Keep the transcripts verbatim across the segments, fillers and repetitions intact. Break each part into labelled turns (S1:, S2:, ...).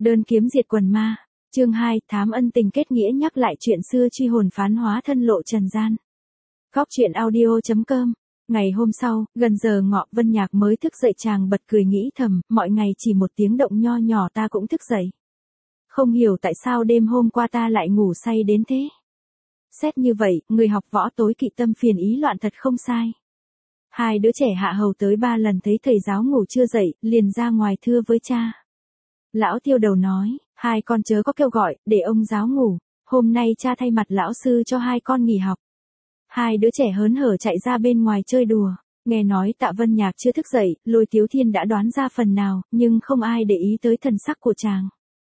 S1: Đơn kiếm diệt quần ma. Chương hai, thám ân tình kết nghĩa nhắc lại chuyện xưa truy hồn phán hóa thân lộ trần gian. Góc truyện audio chấm com. Ngày hôm sau, gần giờ ngọ Vân Nhạc mới thức dậy, chàng bật cười nghĩ thầm, mọi ngày chỉ một tiếng động nho nhỏ ta cũng thức dậy. Không hiểu tại sao đêm hôm qua ta lại ngủ say đến thế. Xét như vậy, người học võ tối kỵ tâm phiền ý loạn thật không sai. Hai đứa trẻ hạ hầu tới ba lần thấy thầy giáo ngủ chưa dậy, liền ra ngoài thưa với cha. Lão Tiêu Đầu nói, hai con chớ có kêu gọi, để ông giáo ngủ, hôm nay cha thay mặt lão sư cho hai con nghỉ học. Hai đứa trẻ hớn hở chạy ra bên ngoài chơi đùa, nghe nói Tạ Vân Nhạc chưa thức dậy, Lôi Tiếu Thiên đã đoán ra phần nào, nhưng không ai để ý tới thần sắc của chàng.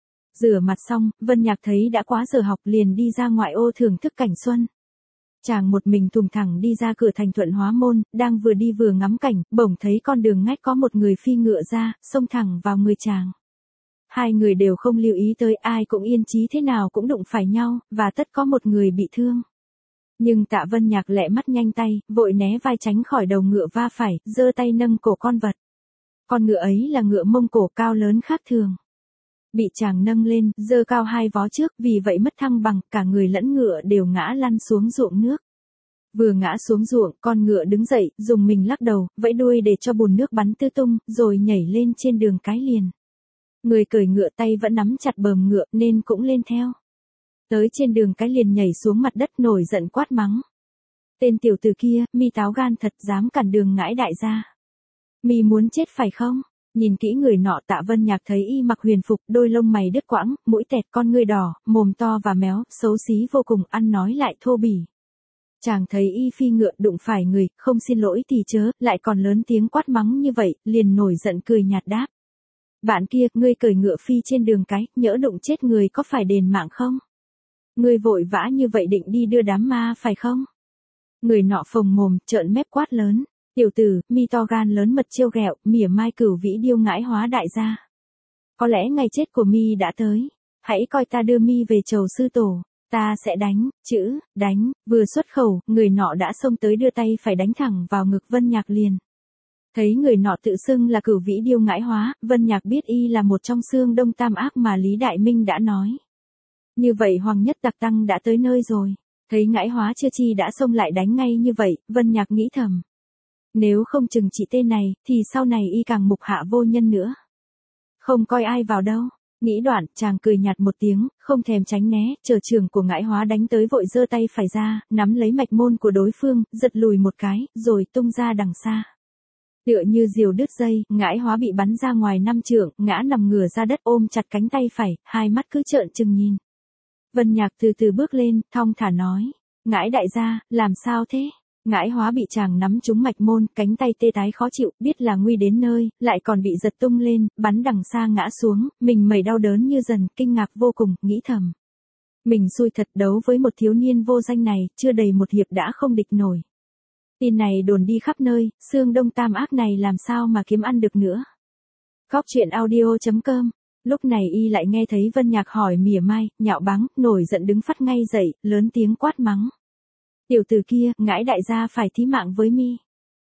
S1: Rửa mặt xong, Vân Nhạc thấy đã quá giờ học liền đi ra ngoại ô thưởng thức cảnh xuân. Chàng một mình thùng thẳng đi ra cửa thành Thuận Hóa Môn, đang vừa đi vừa ngắm cảnh, bỗng thấy con đường ngách có một người phi ngựa ra, xông thẳng vào người chàng. Hai người đều không lưu ý tới, ai cũng yên chí thế nào cũng đụng phải nhau, và tất có một người bị thương. Nhưng Tạ Vân Nhạc lẹ mắt nhanh tay, vội né vai tránh khỏi đầu ngựa va phải, giơ tay nâng cổ con vật. Con ngựa ấy là ngựa Mông Cổ cao lớn khác thường. Bị chàng nâng lên, giơ cao hai vó trước, vì vậy mất thăng bằng, cả người lẫn ngựa đều ngã lăn xuống ruộng nước. Vừa ngã xuống ruộng, con ngựa đứng dậy, dùng mình lắc đầu, vẫy đuôi để cho bùn nước bắn tứ tung, rồi nhảy lên trên đường cái liền. Người cởi ngựa tay vẫn nắm chặt bờm ngựa nên cũng lên theo. Tới trên đường cái liền nhảy xuống mặt đất nổi giận quát mắng. Tên tiểu tử kia, mi táo gan thật, dám cản đường ngãi đại gia. Mi muốn chết phải không? Nhìn kỹ người nọ, Tạ Vân Nhạc thấy y mặc huyền phục, đôi lông mày đứt quãng, mũi tẹt, con ngươi đỏ, mồm to và méo, xấu xí vô cùng, ăn nói lại thô bỉ. Chàng thấy y phi ngựa đụng phải người, không xin lỗi thì chớ, lại còn lớn tiếng quát mắng như vậy, liền nổi giận cười nhạt đáp. Bạn kia, ngươi cởi ngựa phi trên đường cái, nhỡ đụng chết người có phải đền mạng không? Ngươi vội vã như vậy định đi đưa đám ma phải không? Người nọ phồng mồm, trợn mép quát lớn. Tiểu tử, mi to gan lớn mật trêu ghẹo, mỉa mai cửu vĩ điêu ngãi hóa đại gia. Có lẽ ngày chết của mi đã tới. Hãy coi ta đưa mi về chầu sư tổ. Ta sẽ đánh, chữ, đánh, vừa xuất khẩu, người nọ đã xông tới đưa tay phải đánh thẳng vào ngực Vân Nhạc liền. Thấy người nọ tự xưng là cửu vĩ điêu ngãi hóa, Vân Nhạc biết y là một trong xương đông tam ác mà Lý Đại Minh đã nói. Như vậy Hoàng Nhất Tặc Tăng đã tới nơi rồi. Thấy ngãi hóa chưa chi đã xông lại đánh ngay như vậy, Vân Nhạc nghĩ thầm. Nếu không chừng trị tên này, thì sau này y càng mục hạ vô nhân nữa. Không coi ai vào đâu. Nghĩ đoạn, chàng cười nhạt một tiếng, không thèm tránh né, chờ trường của ngãi hóa đánh tới vội giơ tay phải ra, nắm lấy mạch môn của đối phương, giật lùi một cái, rồi tung ra đằng xa. Tựa như diều đứt dây, ngãi hóa bị bắn ra ngoài năm trượng, ngã nằm ngửa ra đất ôm chặt cánh tay phải, hai mắt cứ trợn trừng nhìn. Vân Nhạc từ từ bước lên, thong thả nói, ngãi đại gia, làm sao thế? Ngãi hóa bị chàng nắm trúng mạch môn, cánh tay tê tái khó chịu, biết là nguy đến nơi, lại còn bị giật tung lên, bắn đằng xa ngã xuống, mình mẩy đau đớn như dần, kinh ngạc vô cùng, nghĩ thầm. Mình xui thật, đấu với một thiếu niên vô danh này, chưa đầy một hiệp đã không địch nổi. Tin này đồn đi khắp nơi, xương đông tam ác này làm sao mà kiếm ăn được nữa. Góc truyện audio chấm com. Lúc này y lại nghe thấy Vân Nhạc hỏi mỉa mai, nhạo báng, nổi giận đứng phắt ngay dậy, lớn tiếng quát mắng. Tiểu tử kia, ngãi đại gia phải thí mạng với mi.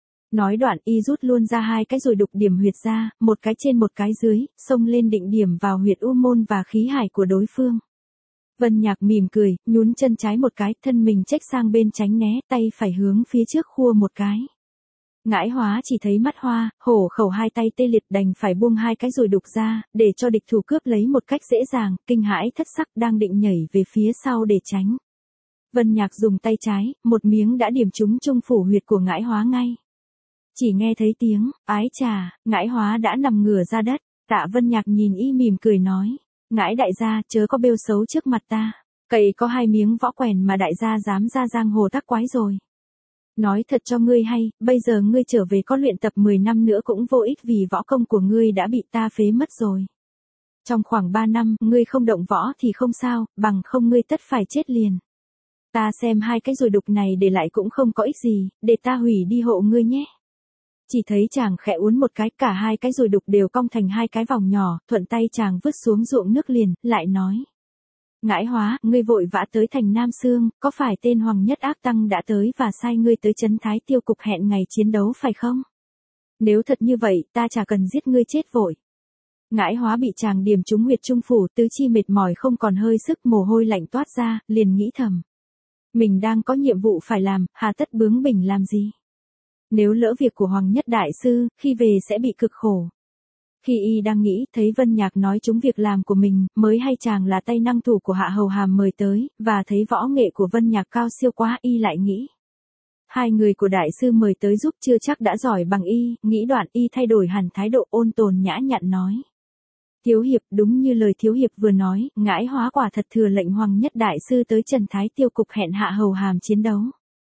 S1: Nói đoạn y rút luôn ra hai cái rồi đục điểm huyệt ra, một cái trên một cái dưới, xông lên định điểm vào huyệt u môn và khí hải của đối phương. Vân Nhạc mỉm cười, nhún chân trái một cái, thân mình chếch sang bên tránh né, tay phải hướng phía trước khua một cái. Ngãi hóa chỉ thấy mắt hoa, hổ khẩu hai tay tê liệt đành phải buông hai cái rồi đục ra, để cho địch thủ cướp lấy một cách dễ dàng, kinh hãi thất sắc đang định nhảy về phía sau để tránh. Vân Nhạc dùng tay trái, một miếng đã điểm trúng trung phủ huyệt của ngãi hóa ngay. Chỉ nghe thấy tiếng, ái chà, ngãi hóa đã nằm ngửa ra đất, Tạ Vân Nhạc nhìn y mỉm cười nói, ngãi đại gia chớ có bêu xấu trước mặt ta, cậy có hai miếng võ quèn mà đại gia dám ra giang hồ tác quái rồi. Nói thật cho ngươi hay, bây giờ ngươi trở về có luyện tập mười năm nữa cũng vô ích vì võ công của ngươi đã bị ta phế mất rồi. Trong khoảng ba năm, ngươi không động võ thì không sao, bằng không ngươi tất phải chết liền. Ta xem hai cái rồi đục này để lại cũng không có ích gì, để ta hủy đi hộ ngươi nhé. Chỉ thấy chàng khẽ uốn một cái, cả hai cái rồi đục đều cong thành hai cái vòng nhỏ, thuận tay chàng vứt xuống ruộng nước liền, lại nói. Ngãi hóa, ngươi vội vã tới thành Nam Sương, có phải tên Hoàng Nhất Ác Tăng đã tới và sai ngươi tới trấn Thái Tiêu Cục hẹn ngày chiến đấu phải không? Nếu thật như vậy, ta chả cần giết ngươi chết vội. Ngãi Hóa bị chàng điểm trúng huyệt trung phủ, tứ chi mệt mỏi không còn hơi sức, mồ hôi lạnh toát ra, liền nghĩ thầm. Mình đang có nhiệm vụ phải làm, hà tất bướng bỉnh làm gì? Nếu lỡ việc của Hoàng Nhất Đại Sư, khi về sẽ bị cực khổ. Khi y đang nghĩ, thấy Vân Nhạc nói trúng việc làm của mình, mới hay chàng là tay năng thủ của Hạ Hầu Hàm mời tới, và thấy võ nghệ của Vân Nhạc cao siêu quá, y lại nghĩ. Hai người của đại sư mời tới giúp chưa chắc đã giỏi bằng y, nghĩ đoạn y thay đổi hẳn thái độ ôn tồn nhã nhặn nói. Thiếu hiệp, đúng như lời thiếu hiệp vừa nói, Ngãi Hóa quả thật thừa lệnh Hoàng Nhất Đại Sư tới Trần Thái Tiêu cục hẹn Hạ Hầu Hàm chiến đấu.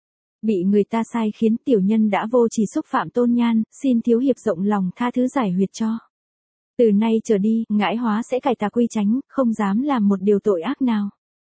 S1: Bị người ta sai khiến tiểu nhân đã vô chỉ xúc phạm tôn nhan, xin thiếu hiệp rộng lòng tha thứ giải huyệt cho. Từ nay trở đi, Ngãi Hóa sẽ cải tà quy chánh, không dám làm một điều tội ác nào.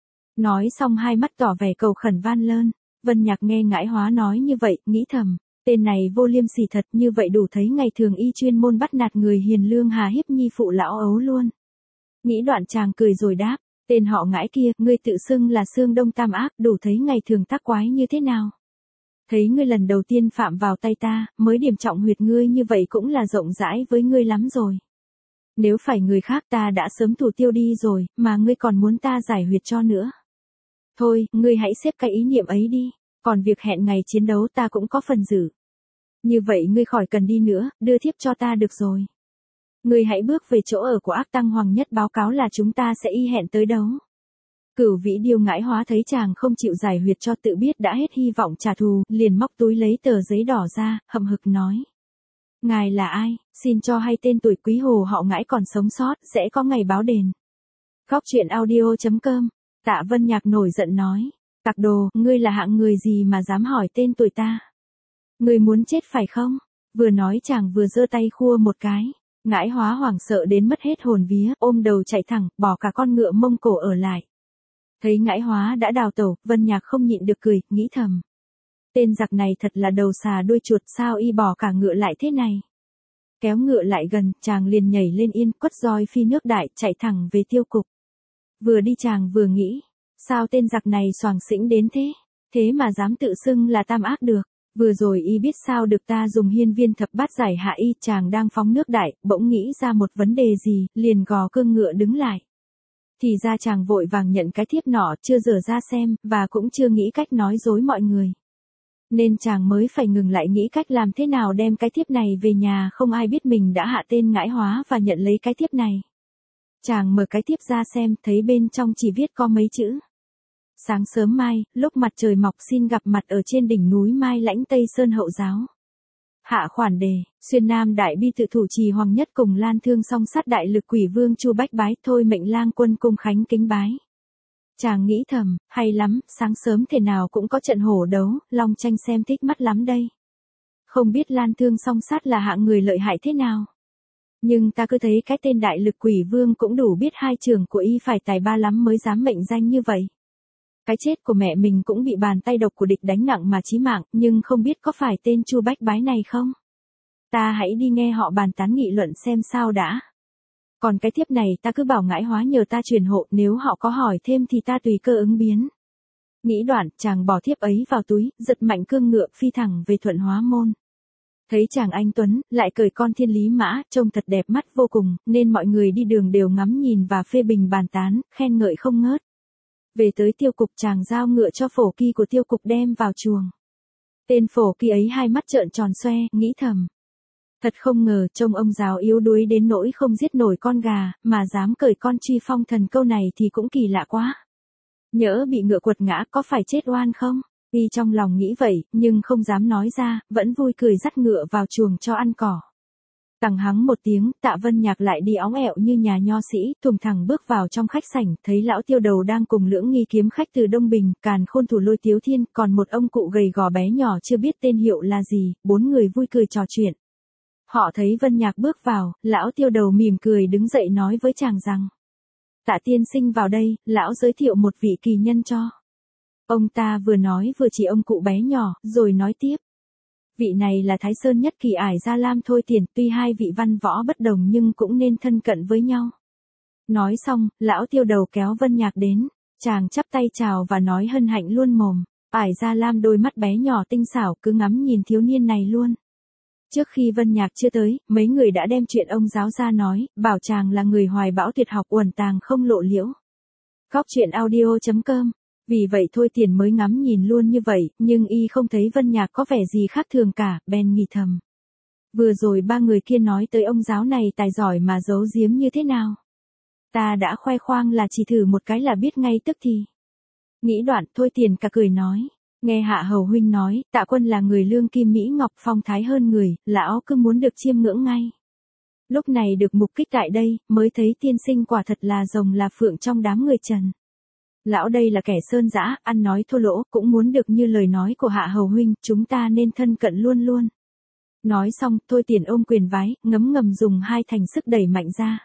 S1: Nói xong hai mắt tỏ vẻ cầu khẩn van lơn. Vân Nhạc nghe Ngãi Hóa nói như vậy, nghĩ thầm, tên này vô liêm sỉ thật, như vậy đủ thấy ngày thường y chuyên môn bắt nạt người hiền lương hà hiếp nhi phụ lão ấu luôn. Nghĩ đoạn chàng cười rồi đáp, tên họ Ngãi kia, ngươi tự xưng là Xương Đông Tam Ác, đủ thấy ngày thường tác quái như thế nào. Thấy ngươi lần đầu tiên phạm vào tay ta, mới điểm trọng huyệt ngươi như vậy cũng là rộng rãi với ngươi lắm rồi. Nếu phải người khác ta đã sớm thủ tiêu đi rồi, mà ngươi còn muốn ta giải huyệt cho nữa. Thôi, ngươi hãy xếp cái ý niệm ấy đi, còn việc hẹn ngày chiến đấu ta cũng có phần giữ. Như vậy ngươi khỏi cần đi nữa, đưa thiếp cho ta được rồi. Ngươi hãy bước về chỗ ở của Ác Tăng Hoàng Nhất báo cáo là chúng ta sẽ y hẹn tới đấu. Cửu Vĩ Điêu Ngãi Hóa thấy chàng không chịu giải huyệt cho tự biết đã hết hy vọng trả thù, liền móc túi lấy tờ giấy đỏ ra, hậm hực nói. Ngài là ai, xin cho hay tên tuổi quý hồ họ Ngãi còn sống sót, sẽ có ngày báo đền. Góc truyện audio chấm com. Tạ Vân Nhạc nổi giận nói, tặc đồ, ngươi là hạng người gì mà dám hỏi tên tuổi ta? Ngươi muốn chết phải không? Vừa nói chàng vừa giơ tay khua một cái, Ngãi Hóa hoảng sợ đến mất hết hồn vía, ôm đầu chạy thẳng, bỏ cả con ngựa Mông Cổ ở lại. Thấy Ngãi Hóa đã đào tẩu, Vân Nhạc không nhịn được cười, nghĩ thầm. Tên giặc này thật là đầu xà đuôi chuột, sao y bỏ cả ngựa lại thế này? Kéo ngựa lại gần, chàng liền nhảy lên yên, quất roi phi nước đại, chạy thẳng về tiêu cục. Vừa đi chàng vừa nghĩ, sao tên giặc này xoàng xĩnh đến thế, thế mà dám tự xưng là Tam Ác được. Vừa rồi y biết sao được ta dùng hiên viên thập bát giải hạ y, chàng đang phóng nước đại, bỗng nghĩ ra một vấn đề gì, liền gò cương ngựa đứng lại. Thì ra chàng vội vàng nhận cái thiếp nọ, chưa dở ra xem, và cũng chưa nghĩ cách nói dối mọi người. Nên chàng mới phải ngừng lại nghĩ cách làm thế nào đem cái thiếp này về nhà, không ai biết mình đã hạ tên Ngãi Hóa và nhận lấy cái thiếp này. Chàng mở cái thiếp ra xem, thấy bên trong chỉ viết có mấy chữ. Sáng sớm mai, lúc mặt trời mọc xin gặp mặt ở trên đỉnh núi Mai Lãnh Tây Sơn Hậu Giáo. Hạ khoản đề, xuyên Nam đại bi tự thủ trì Hoàng Nhất cùng Lan Thương song sát đại lực quỷ vương Chu Bách bái, thôi mệnh lang quân cung khánh kính bái. Chàng nghĩ thầm, hay lắm, sáng sớm thế nào cũng có trận hổ đấu, long tranh xem thích mắt lắm đây. Không biết Lan Thương song sát là hạng người lợi hại thế nào. Nhưng ta cứ thấy cái tên đại lực quỷ vương cũng đủ biết hai trường của y phải tài ba lắm mới dám mệnh danh như vậy. Cái chết của mẹ mình cũng bị bàn tay độc của địch đánh nặng mà chí mạng, nhưng không biết có phải tên Chu Bách bái này không? Ta hãy đi nghe họ bàn tán nghị luận xem sao đã. Còn cái thiếp này ta cứ bảo Ngãi Hóa nhờ ta truyền hộ, nếu họ có hỏi thêm thì ta tùy cơ ứng biến. Nghĩ đoạn, chàng bỏ thiếp ấy vào túi, giật mạnh cương ngựa phi thẳng về Thuận Hóa Môn. Thấy chàng anh tuấn, lại cởi con thiên lý mã, trông thật đẹp mắt vô cùng, nên mọi người đi đường đều ngắm nhìn và phê bình bàn tán, khen ngợi không ngớt. Về tới tiêu cục, chàng giao ngựa cho phổ kỳ của tiêu cục đem vào chuồng. Tên phổ kỳ ấy hai mắt trợn tròn xoe, nghĩ thầm. Thật không ngờ, trông ông giáo yếu đuối đến nỗi không giết nổi con gà, mà dám cởi con truy phong thần câu này thì cũng kỳ lạ quá. Nhỡ bị ngựa quật ngã có phải chết oan không? Y trong lòng nghĩ vậy, nhưng không dám nói ra, vẫn vui cười dắt ngựa vào chuồng cho ăn cỏ. Tằng hắng một tiếng, Tạ Vân Nhạc lại đi óng ẹo như nhà nho sĩ, thùng thẳng bước vào trong khách sảnh, thấy lão tiêu đầu đang cùng Lưỡng Nghi kiếm khách từ Đông Bình, Càn Khôn thủ Lôi Tiếu Thiên, còn một ông cụ gầy gò bé nhỏ chưa biết tên hiệu là gì, bốn người vui cười trò chuyện. Họ thấy Vân Nhạc bước vào, lão tiêu đầu mỉm cười đứng dậy nói với chàng rằng. Tạ tiên sinh vào đây, lão giới thiệu một vị kỳ nhân cho. Ông ta vừa nói vừa chỉ ông cụ bé nhỏ, rồi nói tiếp. Vị này là Thái Sơn nhất kỳ ải Gia Lam Thôi Tiền, tuy hai vị văn võ bất đồng nhưng cũng nên thân cận với nhau. Nói xong, lão tiêu đầu kéo Vân Nhạc đến, chàng chắp tay chào và nói hân hạnh luôn mồm. Ải Gia Lam đôi mắt bé nhỏ tinh xảo cứ ngắm nhìn thiếu niên này luôn. Trước khi Vân Nhạc chưa tới, mấy người đã đem chuyện ông giáo ra nói, bảo chàng là người hoài bão tuyệt học uẩn tàng không lộ liễu. Góc chuyện audio chấm com. Vì vậy Thôi Tiền mới ngắm nhìn luôn như vậy, nhưng y không thấy Vân Nhạc có vẻ gì khác thường cả, bèn nghĩ thầm. Vừa rồi ba người kia nói tới ông giáo này tài giỏi mà giấu giếm như thế nào. Ta đã khoe khoang là chỉ thử một cái là biết ngay tức thì. Nghĩ đoạn, Thôi Tiền cả cười nói. Nghe Hạ Hầu huynh nói, Tạ Quân là người lương kim mỹ ngọc phong thái hơn người, lão cứ muốn được chiêm ngưỡng ngay. Lúc này được mục kích tại đây, mới thấy tiên sinh quả thật là rồng là phượng trong đám người trần. Lão đây là kẻ sơn dã, ăn nói thô lỗ, cũng muốn được như lời nói của Hạ Hầu huynh, chúng ta nên thân cận luôn luôn. Nói xong, Thôi Tiền ôm quyền vái, ngấm ngầm dùng hai thành sức đẩy mạnh ra.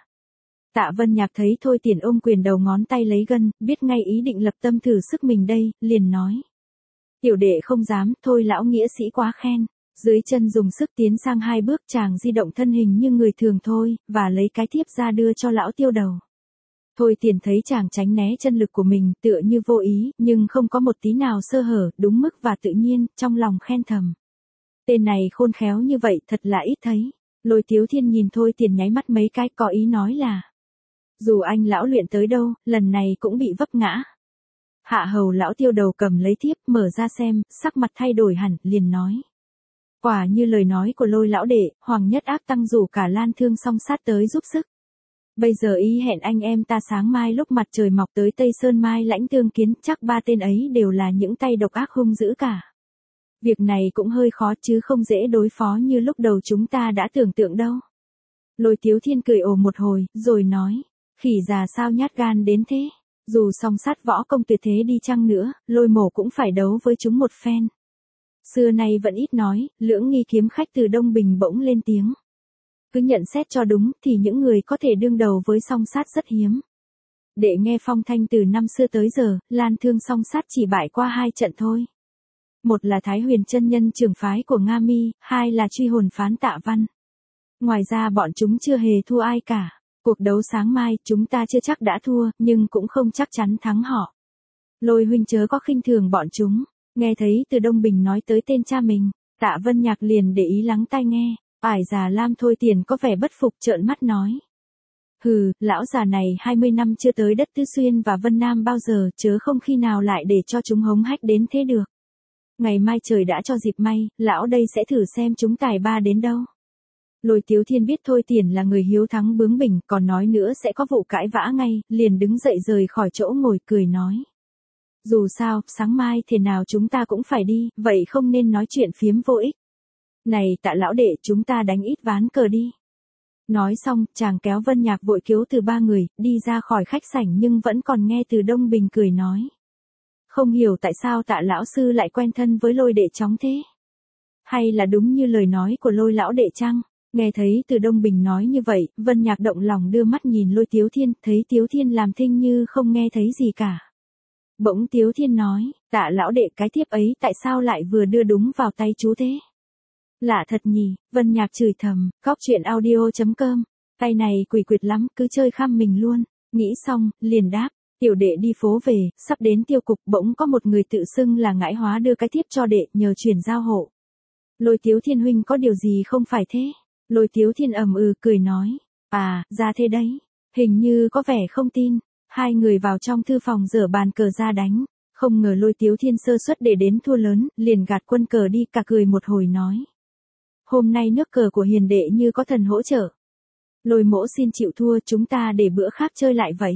S1: Tạ Vân Nhạc thấy Thôi Tiền ôm quyền đầu ngón tay lấy gân, biết ngay ý định lập tâm thử sức mình đây, liền nói. Tiểu đệ không dám, thôi lão nghĩa sĩ quá khen. Dưới chân dùng sức tiến sang hai bước, chàng di động thân hình như người thường thôi, và lấy cái thiếp ra đưa cho lão tiêu đầu. Thôi Tiền thấy chàng tránh né chân lực của mình, tựa như vô ý, nhưng không có một tí nào sơ hở, đúng mức và tự nhiên, trong lòng khen thầm. Tên này khôn khéo như vậy, thật là ít thấy. Lôi Tiếu Thiên nhìn Thôi Tiền nháy mắt mấy cái, có ý nói là. Dù anh lão luyện tới đâu, lần này cũng bị vấp ngã. Hạ Hầu lão tiêu đầu cầm lấy thiếp, mở ra xem, sắc mặt thay đổi hẳn, liền nói. Quả như lời nói của Lôi lão đệ, Hoàng Nhất Ác tăng rủ cả Lan Thương Song Sát tới giúp sức. Bây giờ ý hẹn anh em ta sáng mai lúc mặt trời mọc tới Tây Sơn Mai lãnh tương kiến, chắc ba tên ấy đều là những tay độc ác hung dữ cả. Việc này cũng hơi khó chứ không dễ đối phó như lúc đầu chúng ta đã tưởng tượng đâu. Lôi Tiếu Thiên cười ồ một hồi, rồi nói. Khỉ già sao nhát gan đến thế. Dù song sát võ công tuyệt thế đi chăng nữa, Lôi Mổ cũng phải đấu với chúng một phen. Xưa nay vẫn ít nói, Lưỡng Nghi kiếm khách từ Đông Bình bỗng lên tiếng. Cứ nhận xét cho đúng thì những người có thể đương đầu với song sát rất hiếm. Để nghe phong thanh từ năm xưa tới giờ, Lan Thương song sát chỉ bại qua hai trận thôi. Một là Thái Huyền chân nhân trưởng phái của Nga Mi, hai là truy hồn phán Tạ Văn. Ngoài ra bọn chúng chưa hề thua ai cả. Cuộc đấu sáng mai, chúng ta chưa chắc đã thua, nhưng cũng không chắc chắn thắng họ. Lôi huynh chớ có khinh thường bọn chúng. Nghe thấy từ Đông Bình nói tới tên cha mình, Tạ Vân Nhạc liền để ý lắng tai nghe. Ải già lam Thôi Tiền có vẻ bất phục trợn mắt nói. Hừ, lão già này hai mươi năm chưa tới đất Tứ Xuyên và Vân Nam bao giờ, chớ không khi nào lại để cho chúng hống hách đến thế được. Ngày mai trời đã cho dịp may, lão đây sẽ thử xem chúng tài ba đến đâu. Lôi Tiếu Thiên biết Thôi Tiền là người hiếu thắng bướng bỉnh, còn nói nữa sẽ có vụ cãi vã ngay, liền đứng dậy rời khỏi chỗ ngồi cười nói. Dù sao, sáng mai thế nào chúng ta cũng phải đi, vậy không nên nói chuyện phiếm vô ích. Này Tạ lão đệ, chúng ta đánh ít ván cờ đi. Nói xong, chàng kéo Vân Nhạc vội cứu từ ba người, đi ra khỏi khách sảnh nhưng vẫn còn nghe từ Đông Bình cười nói. Không hiểu tại sao Tạ lão sư lại quen thân với Lôi đệ chóng thế. Hay là đúng như lời nói của Lôi lão đệ chăng? Nghe thấy từ Đông Bình nói như vậy, Vân Nhạc động lòng đưa mắt nhìn Lôi Tiếu Thiên, thấy Tiếu Thiên làm thinh như không nghe thấy gì cả. Bỗng Tiếu Thiên nói, Tạ lão đệ cái thiếp ấy tại sao lại vừa đưa đúng vào tay chú thế? Lạ thật nhỉ, Vân Nhạc chửi thầm, góc chuyện audio chấm com, tay này quỷ quyệt lắm, cứ chơi khăm mình luôn, nghĩ xong, liền đáp, tiểu đệ đi phố về, sắp đến tiêu cục bỗng có một người tự xưng là Ngãi Hóa đưa cái thiếp cho đệ, nhờ chuyển giao hộ. Lôi Tiếu Thiên huynh có điều gì không phải thế? Lôi Tiếu Thiên ầm ừ cười nói, à, ra thế đấy, hình như có vẻ không tin. Hai người vào trong thư phòng dở bàn cờ ra đánh, không ngờ Lôi Tiếu Thiên sơ suất để đến thua lớn, liền gạt quân cờ đi, cả cười một hồi nói. Hôm nay nước cờ của hiền đệ như có thần hỗ trợ. Lôi mỗ xin chịu thua, chúng ta để bữa khác chơi lại vậy.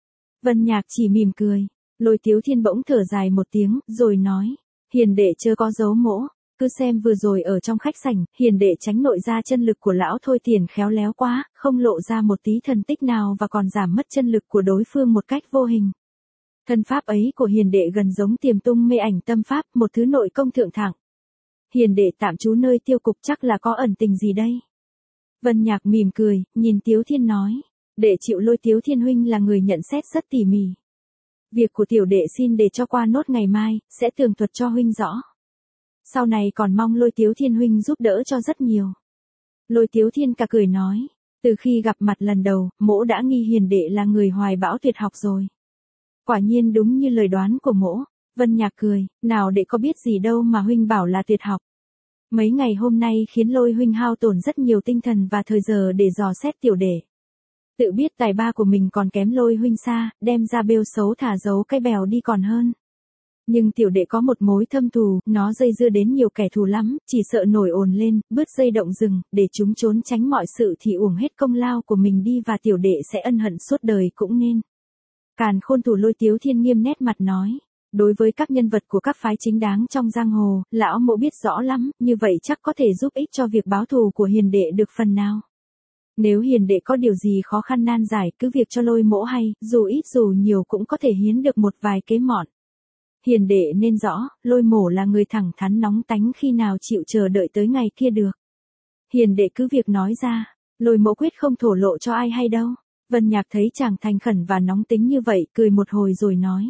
S1: Vân Nhạc chỉ mỉm cười, Lôi Tiếu Thiên bỗng thở dài một tiếng, rồi nói, hiền đệ chớ có giấu mỗ. Cứ xem vừa rồi ở trong khách sảnh, hiền đệ tránh nội ra chân lực của lão Thôi Tiền khéo léo quá, không lộ ra một tí thần tích nào và còn giảm mất chân lực của đối phương một cách vô hình. Thân pháp ấy của hiền đệ gần giống tiềm tung mê ảnh tâm pháp, một thứ nội công thượng thẳng. Hiền đệ tạm trú nơi tiêu cục chắc là có ẩn tình gì đây? Vân Nhạc mỉm cười, nhìn Tiếu Thiên nói, đệ chịu Lôi Tiếu Thiên huynh là người nhận xét rất tỉ mỉ. Việc của tiểu đệ xin để cho qua nốt ngày mai, sẽ tường thuật cho huynh rõ. Sau này còn mong Lôi Tiếu Thiên huynh giúp đỡ cho rất nhiều. Lôi Tiếu Thiên cả cười nói, từ khi gặp mặt lần đầu, mỗ đã nghi hiền đệ là người hoài bão tuyệt học rồi. Quả nhiên đúng như lời đoán của mỗ. Vân Nhạc cười, nào đệ có biết gì đâu mà huynh bảo là tuyệt học. Mấy ngày hôm nay khiến Lôi huynh hao tổn rất nhiều tinh thần và thời giờ để dò xét tiểu đệ. Tự biết tài ba của mình còn kém Lôi huynh xa, đem ra bêu xấu thả giấu cái bèo đi còn hơn. Nhưng tiểu đệ có một mối thâm thù, nó dây dưa đến nhiều kẻ thù lắm, chỉ sợ nổi ồn lên, bứt dây động rừng, để chúng trốn tránh mọi sự thì uổng hết công lao của mình đi và tiểu đệ sẽ ân hận suốt đời cũng nên. Càn Khôn thủ Lôi Tiếu Thiên nghiêm nét mặt nói. Đối với các nhân vật của các phái chính đáng trong giang hồ, lão mộ biết rõ lắm, như vậy chắc có thể giúp ích cho việc báo thù của hiền đệ được phần nào. Nếu hiền đệ có điều gì khó khăn nan giải, cứ việc cho Lôi mỗ hay, dù ít dù nhiều cũng có thể hiến được một vài kế mọn. Hiền đệ nên rõ, Lôi mổ là người thẳng thắn nóng tánh, khi nào chịu chờ đợi tới ngày kia được. Hiền đệ cứ việc nói ra, Lôi mỗ quyết không thổ lộ cho ai hay đâu. Vân Nhạc thấy chàng thành khẩn và nóng tính như vậy, cười một hồi rồi nói.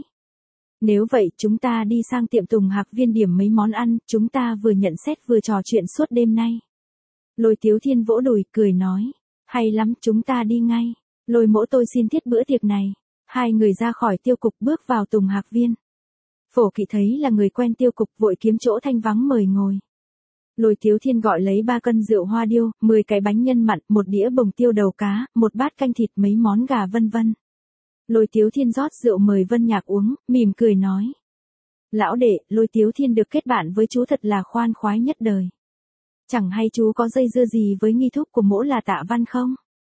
S1: Nếu vậy chúng ta đi sang tiệm Tùng Hạc Viên điểm mấy món ăn, chúng ta vừa nhận xét vừa trò chuyện suốt đêm nay. Lôi Tiếu Thiên vỗ đùi, cười nói. Hay lắm, chúng ta đi ngay. Lôi mỗ tôi xin thiết bữa tiệc này. Hai người ra khỏi tiêu cục bước vào Tùng Hạc Viên. Phổ Kỵ thấy là người quen tiêu cục vội kiếm chỗ thanh vắng mời ngồi. Lôi Tiếu Thiên gọi lấy ba cân rượu hoa điêu, mười cái bánh nhân mặn, một đĩa bồng tiêu đầu cá, một bát canh thịt, mấy món gà vân vân. Lôi Tiếu Thiên rót rượu mời Vân Nhạc uống, mỉm cười nói. Lão đệ, Lôi Tiếu Thiên được kết bạn với chú thật là khoan khoái nhất đời. Chẳng hay chú có dây dưa gì với nghi thúc của mỗ là Tạ Văn không?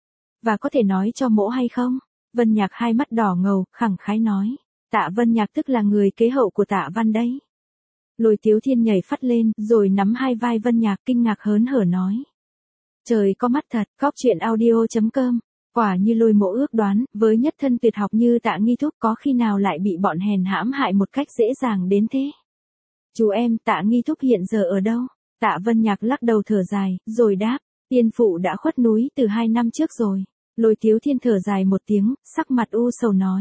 S1: Và có thể nói cho mỗ hay không? Vân Nhạc hai mắt đỏ ngầu, khẳng khái nói. Tạ Vân Nhạc tức là người kế hậu của Tạ Văn đấy. Lôi Tiếu Thiên nhảy phắt lên, rồi nắm hai vai Vân Nhạc kinh ngạc hớn hở nói. Trời có mắt thật, Cóc Truyện Audio chấm com. Quả như Lôi mỗ ước đoán, với nhất thân tuyệt học như Tạ nghi thúc có khi nào lại bị bọn hèn hãm hại một cách dễ dàng đến thế. Chú em, Tạ nghi thúc hiện giờ ở đâu? Tạ Vân Nhạc lắc đầu thở dài, rồi đáp, tiên phụ đã khuất núi từ hai năm trước rồi. Lôi Tiếu Thiên thở dài một tiếng, sắc mặt u sầu nói.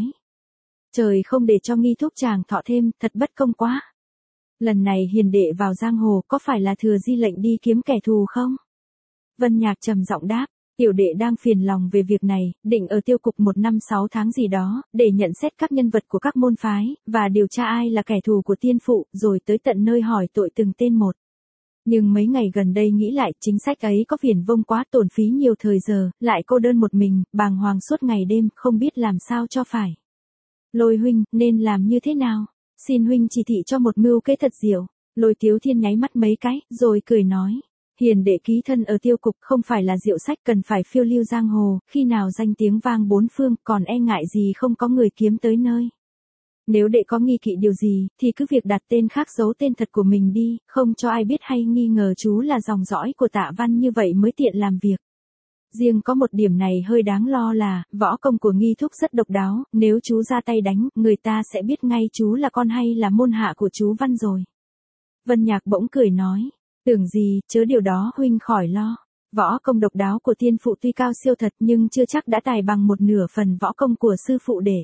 S1: Trời không để cho nghi thúc chàng thọ thêm, thật bất công quá. Lần này hiền đệ vào giang hồ có phải là thừa di lệnh đi kiếm kẻ thù không? Vân Nhạc trầm giọng đáp. Tiểu đệ đang phiền lòng về việc này, định ở tiêu cục một năm sáu tháng gì đó, để nhận xét các nhân vật của các môn phái, và điều tra ai là kẻ thù của tiên phụ, rồi tới tận nơi hỏi tội từng tên một. Nhưng mấy ngày gần đây nghĩ lại, chính sách ấy có viển vông quá, tổn phí nhiều thời giờ, lại cô đơn một mình, bàng hoàng suốt ngày đêm, không biết làm sao cho phải. Lôi huynh, nên làm như thế nào? Xin huynh chỉ thị cho một mưu kế thật diệu. Lôi Tiếu Thiên nháy mắt mấy cái, rồi cười nói. Hiền đệ ký thân ở tiêu cục không phải là diệu sách, cần phải phiêu lưu giang hồ, khi nào danh tiếng vang bốn phương, còn e ngại gì không có người kiếm tới nơi. Nếu đệ có nghi kỵ điều gì, thì cứ việc đặt tên khác giấu tên thật của mình đi, không cho ai biết hay nghi ngờ chú là dòng dõi của Tạ Văn, như vậy mới tiện làm việc. Riêng có một điểm này hơi đáng lo là, võ công của nghi thúc rất độc đáo, nếu chú ra tay đánh, người ta sẽ biết ngay chú là con hay là môn hạ của chú Văn rồi. Vân Nhạc bỗng cười nói. Tưởng gì, chớ điều đó huynh khỏi lo. Võ công độc đáo của tiên phụ tuy cao siêu thật, nhưng chưa chắc đã tài bằng một nửa phần võ công của sư phụ đệ.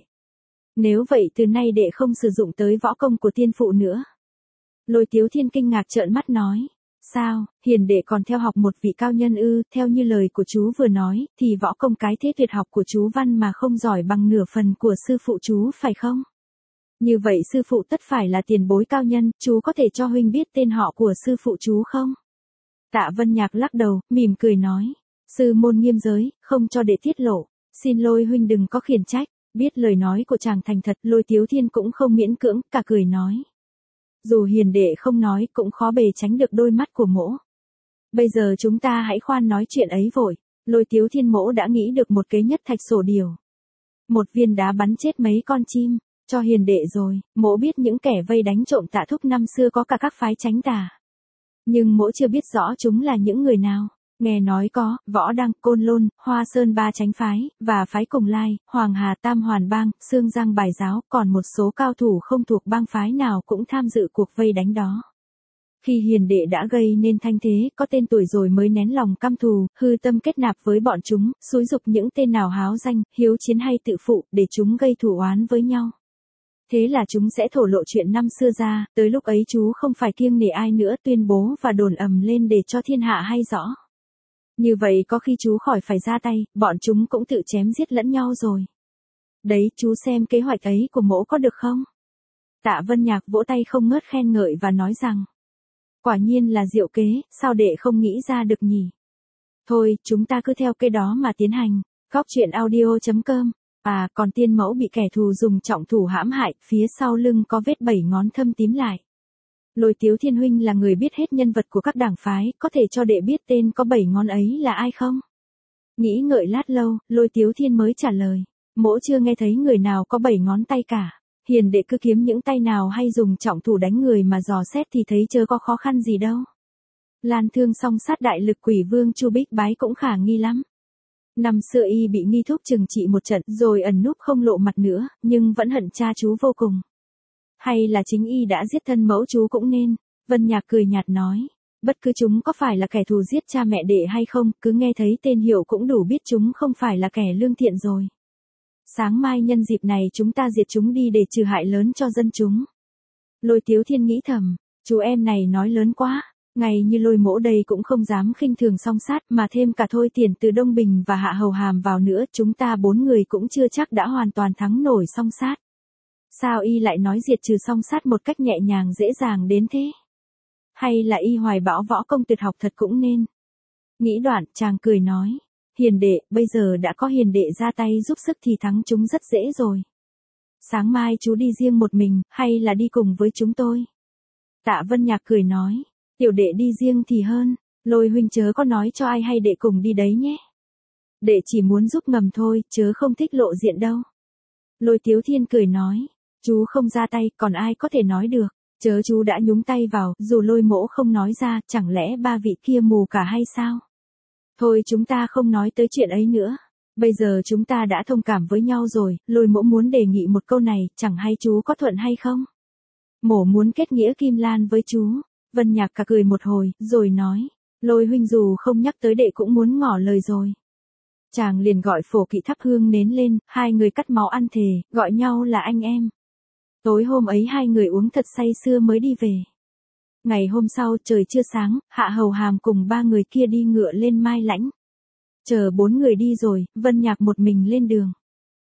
S1: Nếu vậy từ nay đệ không sử dụng tới võ công của tiên phụ nữa. Lôi Tiếu Thiên kinh ngạc trợn mắt nói. Sao, hiền đệ còn theo học một vị cao nhân ư? Theo như lời của chú vừa nói, thì võ công cái thế tuyệt học của chú Văn mà không giỏi bằng nửa phần của sư phụ chú phải không? Như vậy sư phụ tất phải là tiền bối cao nhân, chú có thể cho huynh biết tên họ của sư phụ chú không? Tạ Vân Nhạc lắc đầu, mỉm cười nói. Sư môn nghiêm giới, không cho đệ tiết lộ. Xin Lôi huynh đừng có khiển trách. Biết lời nói của chàng thành thật, Lôi Tiếu Thiên cũng không miễn cưỡng, cả cười nói. Dù hiền đệ không nói, cũng khó bề tránh được đôi mắt của mỗ. Bây giờ chúng ta hãy khoan nói chuyện ấy vội. Lôi Tiếu Thiên mỗ đã nghĩ được một kế nhất thạch sổ điều. Một viên đá bắn chết mấy con chim. Cho hiền đệ rồi, mỗ biết những kẻ vây đánh trộm Tạ thúc năm xưa có cả các phái tránh tà. Nhưng mỗ chưa biết rõ chúng là những người nào. Nghe nói có, Võ Đăng, Côn Lôn, Hoa Sơn ba tránh phái, và phái Cùng Lai, Hoàng Hà Tam Hoàn Bang, Sương Giang Bài Giáo, còn một số cao thủ không thuộc bang phái nào cũng tham dự cuộc vây đánh đó. Khi hiền đệ đã gây nên thanh thế, có tên tuổi rồi mới nén lòng căm thù, hư tâm kết nạp với bọn chúng, xúi giục những tên nào háo danh, hiếu chiến hay tự phụ, để chúng gây thù oán với nhau. Thế là chúng sẽ thổ lộ chuyện năm xưa ra, tới lúc ấy chú không phải kiêng nể ai nữa, tuyên bố và đồn ầm lên để cho thiên hạ hay rõ. Như vậy có khi chú khỏi phải ra tay, bọn chúng cũng tự chém giết lẫn nhau rồi. Đấy, chú xem kế hoạch ấy của mỗ có được không? Tạ Vân Nhạc vỗ tay không ngớt khen ngợi và nói rằng, Quả nhiên là diệu kế, sao đệ không nghĩ ra được nhỉ? Thôi, chúng ta cứ theo cái đó mà tiến hành. Góc truyện audio chấm com. À, còn tiên mẫu bị kẻ thù dùng trọng thủ hãm hại, phía sau lưng có vết bảy ngón thâm tím lại. Lôi Tiếu Thiên huynh là người biết hết nhân vật của các đảng phái, có thể cho đệ biết tên có bảy ngón ấy là ai không? Nghĩ ngợi lát lâu, Lôi Tiếu Thiên mới trả lời. Mỗ chưa nghe thấy người nào có bảy ngón tay cả. Hiền đệ cứ kiếm những tay nào hay dùng trọng thủ đánh người mà dò xét thì thấy chớ có khó khăn gì đâu. Lan Thương song sát đại lực quỷ vương Chu Bích Bái cũng khả nghi lắm. Năm xưa y bị nghi thúc trừng trị một trận rồi ẩn núp không lộ mặt nữa, nhưng vẫn hận cha chú vô cùng. Hay là chính y đã giết thân mẫu chú cũng nên. Vân Nhạc cười nhạt nói. Bất cứ chúng có phải là kẻ thù giết cha mẹ đệ hay không, cứ nghe thấy tên hiệu cũng đủ biết chúng không phải là kẻ lương thiện rồi. Sáng mai nhân dịp này chúng ta diệt chúng đi để trừ hại lớn cho dân chúng. Lôi Tiếu Thiên nghĩ thầm, chú em này nói lớn quá, ngày như Lôi mỗ đây cũng không dám khinh thường song sát mà thêm cả Thôi Tiền từ Đông Bình và Hạ Hầu Hàm vào nữa, chúng ta bốn người cũng chưa chắc đã hoàn toàn thắng nổi song sát. Sao y lại nói diệt trừ song sát một cách nhẹ nhàng dễ dàng đến thế? Hay là y hoài bão võ công tuyệt học thật cũng nên. Nghĩ đoạn, chàng cười nói. Hiền đệ, bây giờ đã có hiền đệ ra tay giúp sức thì thắng chúng rất dễ rồi. Sáng mai chú đi riêng một mình, hay là đi cùng với chúng tôi? Tạ Vân Nhạc cười nói. Tiểu đệ đi riêng thì hơn, Lôi huynh chớ có nói cho ai hay đệ cùng đi đấy nhé. Đệ chỉ muốn giúp ngầm thôi, chớ không thích lộ diện đâu. Lôi Tiếu Thiên cười nói. Chú không ra tay, còn ai có thể nói được. Chớ chú đã nhúng tay vào, dù Lôi mỗ không nói ra, chẳng lẽ ba vị kia mù cả hay sao? Thôi chúng ta không nói tới chuyện ấy nữa. Bây giờ chúng ta đã thông cảm với nhau rồi, Lôi mỗ muốn đề nghị một câu này, chẳng hay chú có thuận hay không? Mổ muốn kết nghĩa Kim Lan với chú. Vân Nhạc cả cười một hồi, rồi nói. Lôi huynh dù không nhắc tới đệ cũng muốn ngỏ lời rồi. Chàng liền gọi Phổ Kỵ thắp hương nến lên, hai người cắt máu ăn thề, gọi nhau là anh em. Tối hôm ấy hai người uống thật say sưa mới đi về. Ngày hôm sau trời chưa sáng, Hạ Hầu Hàm cùng ba người kia đi ngựa lên Mai Lãnh. Chờ bốn người đi rồi, Vân Nhạc một mình lên đường.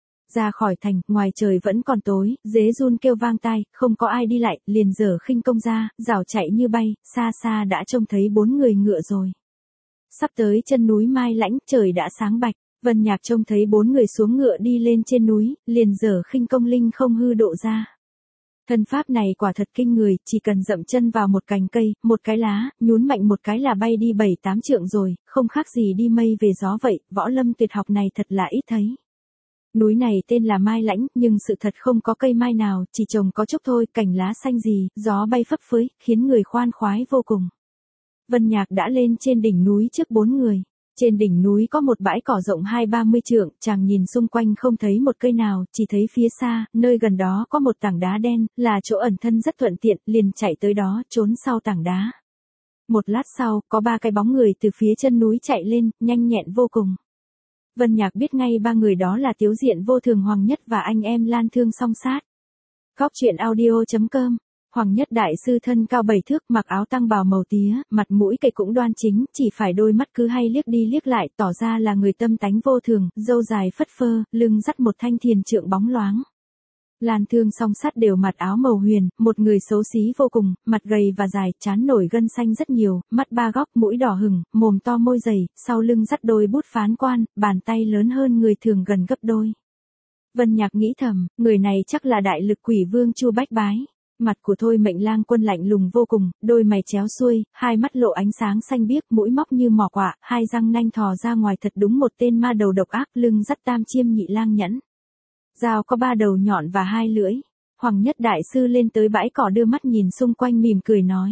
S1: Ra khỏi thành, ngoài trời vẫn còn tối, dế run kêu vang tai, không có ai đi lại, liền giở khinh công ra, rảo chạy như bay, xa xa đã trông thấy bốn người ngựa rồi. Sắp tới chân núi Mai Lãnh, trời đã sáng bạch, Vân Nhạc trông thấy bốn người xuống ngựa đi lên trên núi, liền giở khinh công linh không hư độ ra. Thân pháp này quả thật kinh người, chỉ cần dậm chân vào một cành cây, một cái lá, nhún mạnh một cái là bay đi bảy tám trượng rồi, không khác gì đi mây về gió vậy, võ lâm tuyệt học này thật là ít thấy. Núi này tên là Mai Lãnh, nhưng sự thật không có cây mai nào, chỉ trồng có chốc thôi, cành lá xanh gì, gió bay phấp phới, khiến người khoan khoái vô cùng. Vân Nhạc đã lên trên đỉnh núi trước bốn người. Trên đỉnh núi có một bãi cỏ rộng hai ba mươi trượng, chàng nhìn xung quanh không thấy một cây nào, chỉ thấy phía xa, nơi gần đó có một tảng đá đen, là chỗ ẩn thân rất thuận tiện, liền chạy tới đó, trốn sau tảng đá. Một lát sau, có ba cái bóng người từ phía chân núi chạy lên, nhanh nhẹn vô cùng. Vân Nhạc biết ngay ba người đó là Tiếu Diện Vô Thường Hoàng Nhất và anh em Lan Thương song sát. Góc truyện audio chấm com. Hoàng Nhất đại sư thân cao bảy thước, mặc áo tăng bào màu tía, mặt mũi cậy cũng đoan chính, chỉ phải đôi mắt cứ hay liếc đi liếc lại, tỏ ra là người tâm tánh vô thường, râu dài phất phơ, lưng dắt một thanh thiền trượng bóng loáng. Lan Thương song sát đều mặc áo màu huyền, một người xấu xí vô cùng, mặt gầy và dài, trán nổi gân xanh rất nhiều, mắt ba góc, mũi đỏ hửng, mồm to môi dày, sau lưng dắt đôi bút phán quan, bàn tay lớn hơn người thường gần gấp đôi. Vân Nhạc nghĩ thầm, người này chắc là đại lực quỷ vương Chu Bách Bái. Mặt của Thôi Mệnh Lang Quân lạnh lùng vô cùng, đôi mày chéo xuôi, hai mắt lộ ánh sáng xanh biếc, mũi móc như mỏ quạ, hai răng nanh thò ra ngoài, thật đúng một tên ma đầu độc ác, lưng dắt tam chiêm nhị lang nhẫn. Dao có ba đầu nhọn và hai lưỡi. Hoàng Nhất đại sư lên tới bãi cỏ đưa mắt nhìn xung quanh mỉm cười nói.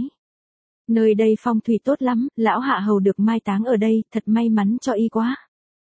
S1: Nơi đây phong thủy tốt lắm, lão Hạ Hầu được mai táng ở đây, thật may mắn cho y quá.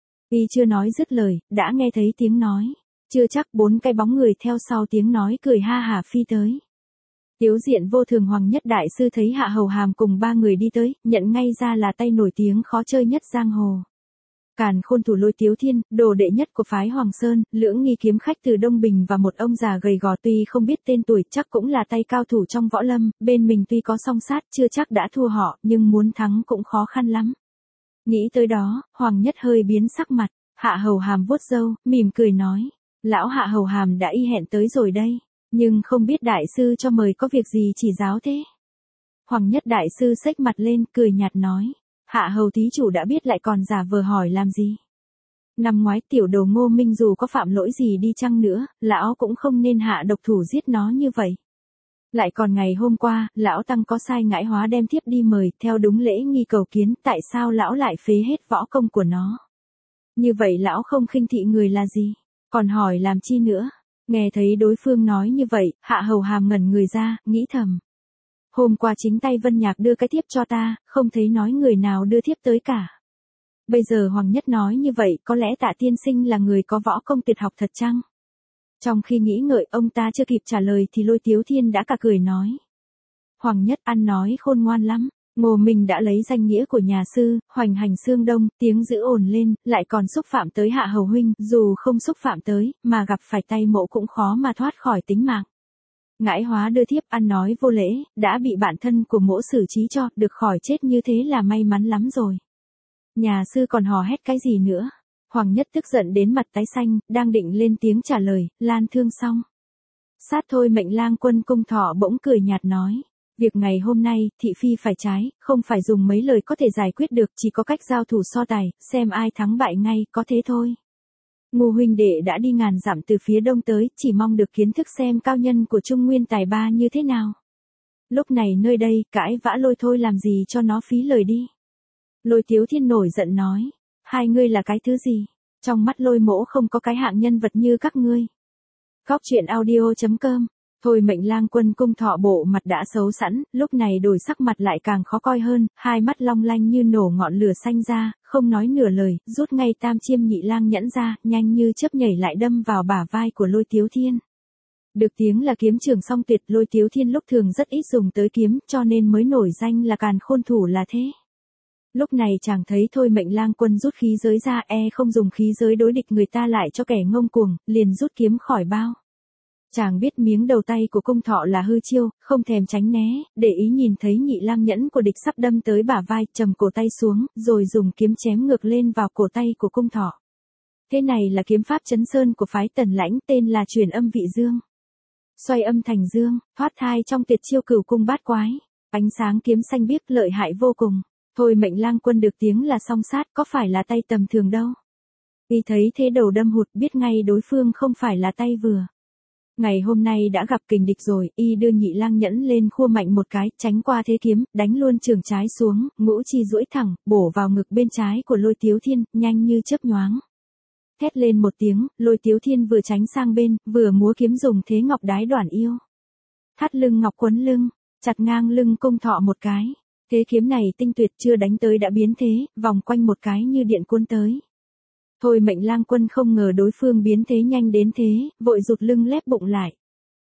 S1: Y chưa nói dứt lời, đã nghe thấy tiếng nói. Chưa chắc bốn cái bóng người theo sau tiếng nói cười ha hả phi tới. Tiếu Diện Vô Thường Hoàng Nhất đại sư thấy Hạ Hầu Hàm cùng ba người đi tới, nhận ngay ra là tay nổi tiếng khó chơi nhất giang hồ. Càn Khôn thủ Lôi Tiếu Thiên, đồ đệ nhất của phái Hoàng Sơn, lưỡng nghi kiếm khách từ Đông Bình và một ông già gầy gò tuy không biết tên tuổi chắc cũng là tay cao thủ trong võ lâm, bên mình tuy có song sát chưa chắc đã thua họ, nhưng muốn thắng cũng khó khăn lắm. Nghĩ tới đó, Hoàng Nhất hơi biến sắc mặt, Hạ Hầu Hàm vuốt râu, mỉm cười nói, lão Hạ Hầu Hàm đã y hẹn tới rồi đây, nhưng không biết đại sư cho mời có việc gì chỉ giáo thế. Hoàng Nhất đại sư xếch mặt lên, cười nhạt nói. Hạ hầu thí chủ đã biết lại còn giả vờ hỏi làm gì. Năm ngoái tiểu đồ Ngô Minh dù có phạm lỗi gì đi chăng nữa, lão cũng không nên hạ độc thủ giết nó như vậy. Lại còn ngày hôm qua, lão tăng có sai ngãi hóa đem thiếp đi mời, theo đúng lễ nghi cầu kiến, tại sao lão lại phế hết võ công của nó? Như vậy lão không khinh thị người là gì? Còn hỏi làm chi nữa? Nghe thấy đối phương nói như vậy, Hạ hầu hàm ngẩn người ra, nghĩ thầm. Hôm qua chính tay Vân Nhạc đưa cái thiếp cho ta, không thấy nói người nào đưa thiếp tới cả. Bây giờ Hoàng Nhất nói như vậy, có lẽ Tạ tiên sinh là người có võ công tuyệt học thật chăng? Trong khi nghĩ ngợi, ông ta chưa kịp trả lời thì Lôi Tiếu Thiên đã cả cười nói. Hoàng Nhất ăn nói khôn ngoan lắm, Ngô Minh đã lấy danh nghĩa của nhà sư, hoành hành xương đông, tiếng dữ ồn lên, lại còn xúc phạm tới Hạ hầu huynh, dù không xúc phạm tới, mà gặp phải tay mộ cũng khó mà thoát khỏi tính mạng. Ngãi hóa đưa thiếp ăn nói vô lễ, đã bị bạn thân của mỗ xử trí cho, được khỏi chết như thế là may mắn lắm rồi. Nhà sư còn hò hét cái gì nữa? Hoàng Nhất tức giận đến mặt tái xanh, đang định lên tiếng trả lời, lan thương xong. Sát thôi mệnh lang quân Cung Thọ bỗng cười nhạt nói. Việc ngày hôm nay, thị phi phải trái, không phải dùng mấy lời có thể giải quyết được, chỉ có cách giao thủ so tài, xem ai thắng bại ngay, có thế thôi. Ngô huynh đệ đã đi ngàn dặm từ phía đông tới, chỉ mong được kiến thức xem cao nhân của Trung Nguyên tài ba như thế nào. Lúc này nơi đây, cãi vã lôi thôi làm gì cho nó phí lời đi. Lôi Tiếu Thiên nổi giận nói, hai ngươi là cái thứ gì? Trong mắt Lôi mỗ không có cái hạng nhân vật như các ngươi. Góc truyện audio chấm com. Thôi mệnh lang quân Cung Thọ bộ mặt đã xấu sẵn, lúc này đổi sắc mặt lại càng khó coi hơn, hai mắt long lanh như nổ ngọn lửa xanh ra, không nói nửa lời, rút ngay tam chiêm nhị lang nhẫn ra, nhanh như chớp nhảy lại đâm vào bả vai của Lôi Tiếu Thiên. Được tiếng là kiếm trường song tuyệt, Lôi Tiếu Thiên lúc thường rất ít dùng tới kiếm, cho nên mới nổi danh là càn khôn thủ là thế. Lúc này chàng thấy thôi mệnh lang quân rút khí giới ra, e không dùng khí giới đối địch người ta lại cho kẻ ngông cuồng, liền rút kiếm khỏi bao. Chàng biết miếng đầu tay của Cung Thọ là hư chiêu, không thèm tránh né, để ý nhìn thấy nhị lang nhẫn của địch sắp đâm tới bả vai, trầm cổ tay xuống, rồi dùng kiếm chém ngược lên vào cổ tay của Cung Thọ. Thế này là kiếm pháp Trấn Sơn của phái Tần Lãnh, tên là Truyền Âm Vị Dương. Xoay âm thành dương, thoát thai trong tuyệt chiêu Cửu Cung Bát Quái, ánh sáng kiếm xanh biếc lợi hại vô cùng. Thôi mệnh lang quân được tiếng là song sát, có phải là tay tầm thường đâu. Y thấy thế đầu đâm hụt, biết ngay đối phương không phải là tay vừa. Ngày hôm nay đã gặp kình địch rồi, y đưa nhị lang nhẫn lên khua mạnh một cái, tránh qua thế kiếm, đánh luôn trường trái xuống, ngũ chi duỗi thẳng, bổ vào ngực bên trái của Lôi Tiếu Thiên, nhanh như chớp nhoáng. Thét lên một tiếng, Lôi Tiếu Thiên vừa tránh sang bên, vừa múa kiếm dùng thế ngọc đái đoản yêu. Thắt lưng ngọc quấn lưng, chặt ngang lưng Cung Thọ một cái. Thế kiếm này tinh tuyệt, chưa đánh tới đã biến thế, vòng quanh một cái như điện cuốn tới. Thôi mệnh lang quân không ngờ đối phương biến thế nhanh đến thế, vội rụt lưng lép bụng lại.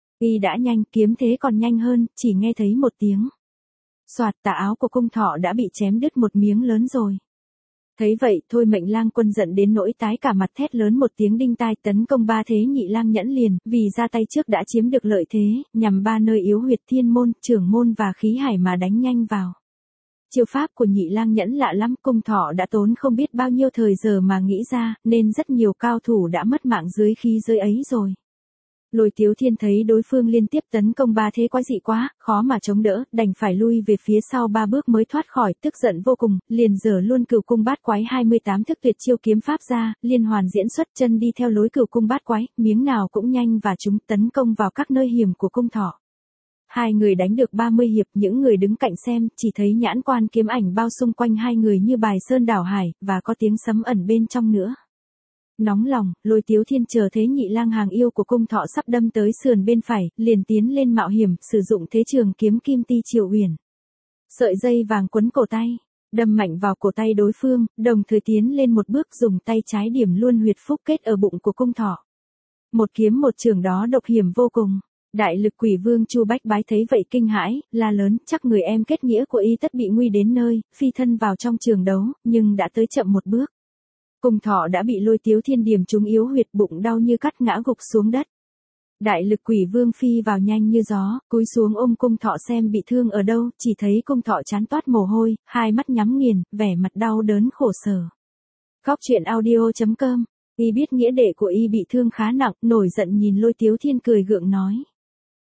S1: Y đã nhanh, kiếm thế còn nhanh hơn, chỉ nghe thấy một tiếng. Soạt, tà áo của Cung Thọ đã bị chém đứt một miếng lớn rồi. Thấy vậy, thôi mệnh lang quân giận đến nỗi tái cả mặt, thét lớn một tiếng đinh tai, tấn công ba thế nhị lang nhẫn liền, vì ra tay trước đã chiếm được lợi thế, nhằm ba nơi yếu huyệt thiên môn, trưởng môn và khí hải mà đánh nhanh vào. Chiêu pháp của nhị lang nhẫn lạ lắm, Cung Thọ đã tốn không biết bao nhiêu thời giờ mà nghĩ ra, nên rất nhiều cao thủ đã mất mạng dưới khí giới ấy rồi. Lôi Tiếu Thiên thấy đối phương liên tiếp tấn công ba thế quái dị quá, khó mà chống đỡ, đành phải lui về phía sau ba bước mới thoát khỏi, tức giận vô cùng, liền giở luôn Cửu Cung Bát Quái hai mươi tám thức tuyệt chiêu kiếm pháp ra, liên hoàn diễn xuất chân đi theo lối Cửu Cung Bát Quái, miếng nào cũng nhanh và chúng tấn công vào các nơi hiểm của Cung Thọ. Hai người đánh được ba mươi hiệp, những người đứng cạnh xem, chỉ thấy nhãn quan kiếm ảnh bao xung quanh hai người như bài sơn đảo hải, và có tiếng sấm ẩn bên trong nữa. Nóng lòng, Lôi Tiếu Thiên chờ thế nhị lang hàng yêu của Cung Thọ sắp đâm tới sườn bên phải, liền tiến lên mạo hiểm, sử dụng thế trường kiếm kim ti triệu uyển. Sợi dây vàng quấn cổ tay, đâm mạnh vào cổ tay đối phương, đồng thời tiến lên một bước dùng tay trái điểm luôn huyệt phúc kết ở bụng của Cung Thọ. Một kiếm một trường đó độc hiểm vô cùng. Đại lực quỷ vương Chu Bách Bái thấy vậy kinh hãi, la lớn, chắc người em kết nghĩa của y tất bị nguy đến nơi, phi thân vào trong trường đấu, nhưng đã tới chậm một bước. Cung Thọ đã bị Lôi Tiếu Thiên điểm trúng yếu huyệt, bụng đau như cắt ngã gục xuống đất. Đại lực quỷ vương phi vào nhanh như gió, cúi xuống ôm Cung Thọ xem bị thương ở đâu, chỉ thấy Cung Thọ trán toát mồ hôi, hai mắt nhắm nghiền, vẻ mặt đau đớn khổ sở. Góc truyện audio chấm com. Y biết nghĩa đệ của y bị thương khá nặng, nổi giận nhìn Lôi Tiếu Thiên cười gượng nói.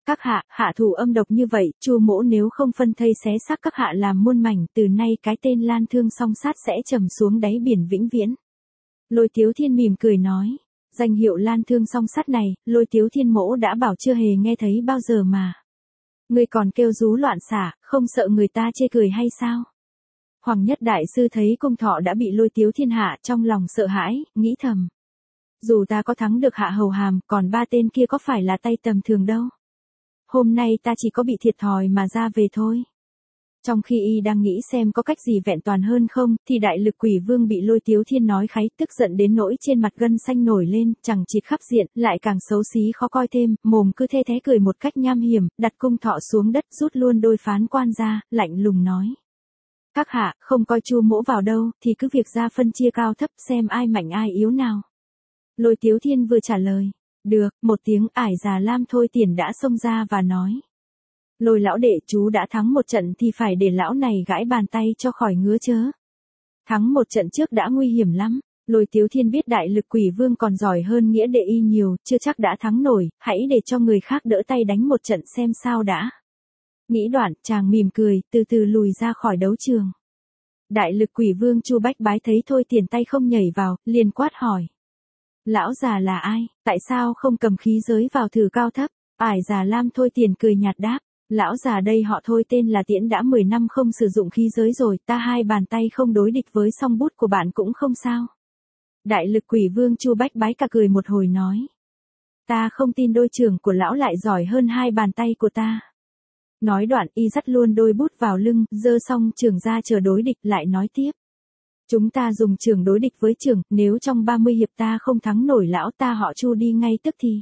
S1: Các hạ, hạ thủ âm độc như vậy, Chu mỗ nếu không phân thây xé xác các hạ làm muôn mảnh, từ nay cái tên Lan Thương song sát sẽ trầm xuống đáy biển vĩnh viễn. Lôi Tiếu Thiên mỉm cười nói, danh hiệu Lan Thương song sát này, Lôi Tiếu Thiên mỗ đã bảo chưa hề nghe thấy bao giờ mà. Ngươi còn kêu rú loạn xả, không sợ người ta chê cười hay sao? Hoàng Nhất Đại Sư thấy Cung Thọ đã bị Lôi Tiếu Thiên hạ, trong lòng sợ hãi, nghĩ thầm. Dù ta có thắng được hạ hầu hàm, còn ba tên kia có phải là tay tầm thường đâu. Hôm nay ta chỉ có bị thiệt thòi mà ra về thôi. Trong khi y đang nghĩ xem có cách gì vẹn toàn hơn không, thì đại lực quỷ vương bị Lôi Tiếu Thiên nói kháy, tức giận đến nỗi trên mặt gân xanh nổi lên, chẳng chịt khắp diện, lại càng xấu xí khó coi thêm, mồm cứ thê thé cười một cách nham hiểm, đặt Cung Thọ xuống đất, rút luôn đôi phán quan ra, lạnh lùng nói. Các hạ, không coi Chu mỗ vào đâu, thì cứ việc ra phân chia cao thấp xem ai mạnh ai yếu nào. Lôi Tiếu Thiên vừa trả lời. Được, một tiếng ải già lam Thôi Tiền đã xông ra và nói. Lôi lão đệ, chú đã thắng một trận thì phải để lão này gãi bàn tay cho khỏi ngứa chớ. Thắng một trận trước đã nguy hiểm lắm. Lôi Tiếu Thiên biết đại lực quỷ vương còn giỏi hơn nghĩa đệ y nhiều, chưa chắc đã thắng nổi, hãy để cho người khác đỡ tay đánh một trận xem sao đã. Nghĩ đoạn, chàng mỉm cười, từ từ lùi ra khỏi đấu trường. Đại lực quỷ vương Chu Bách Bái thấy Thôi Tiền tay không nhảy vào, liền quát hỏi. Lão già là ai, tại sao không cầm khí giới vào thử cao thấp? Ải già lam Thôi Tiền cười nhạt đáp. Lão già đây họ Thôi tên là Tiễn đã mười năm không sử dụng khí giới rồi, ta hai bàn tay không đối địch với song bút của bạn cũng không sao. Đại lực quỷ vương Chu Bách Bái cả cười một hồi nói. Ta không tin đôi trường của lão lại giỏi hơn hai bàn tay của ta. Nói đoạn y dắt luôn đôi bút vào lưng, giơ xong trường ra chờ đối địch, lại nói tiếp. Chúng ta dùng trường đối địch với trường, nếu trong ba mươi hiệp ta không thắng nổi lão ta họ Chu đi ngay tức thì.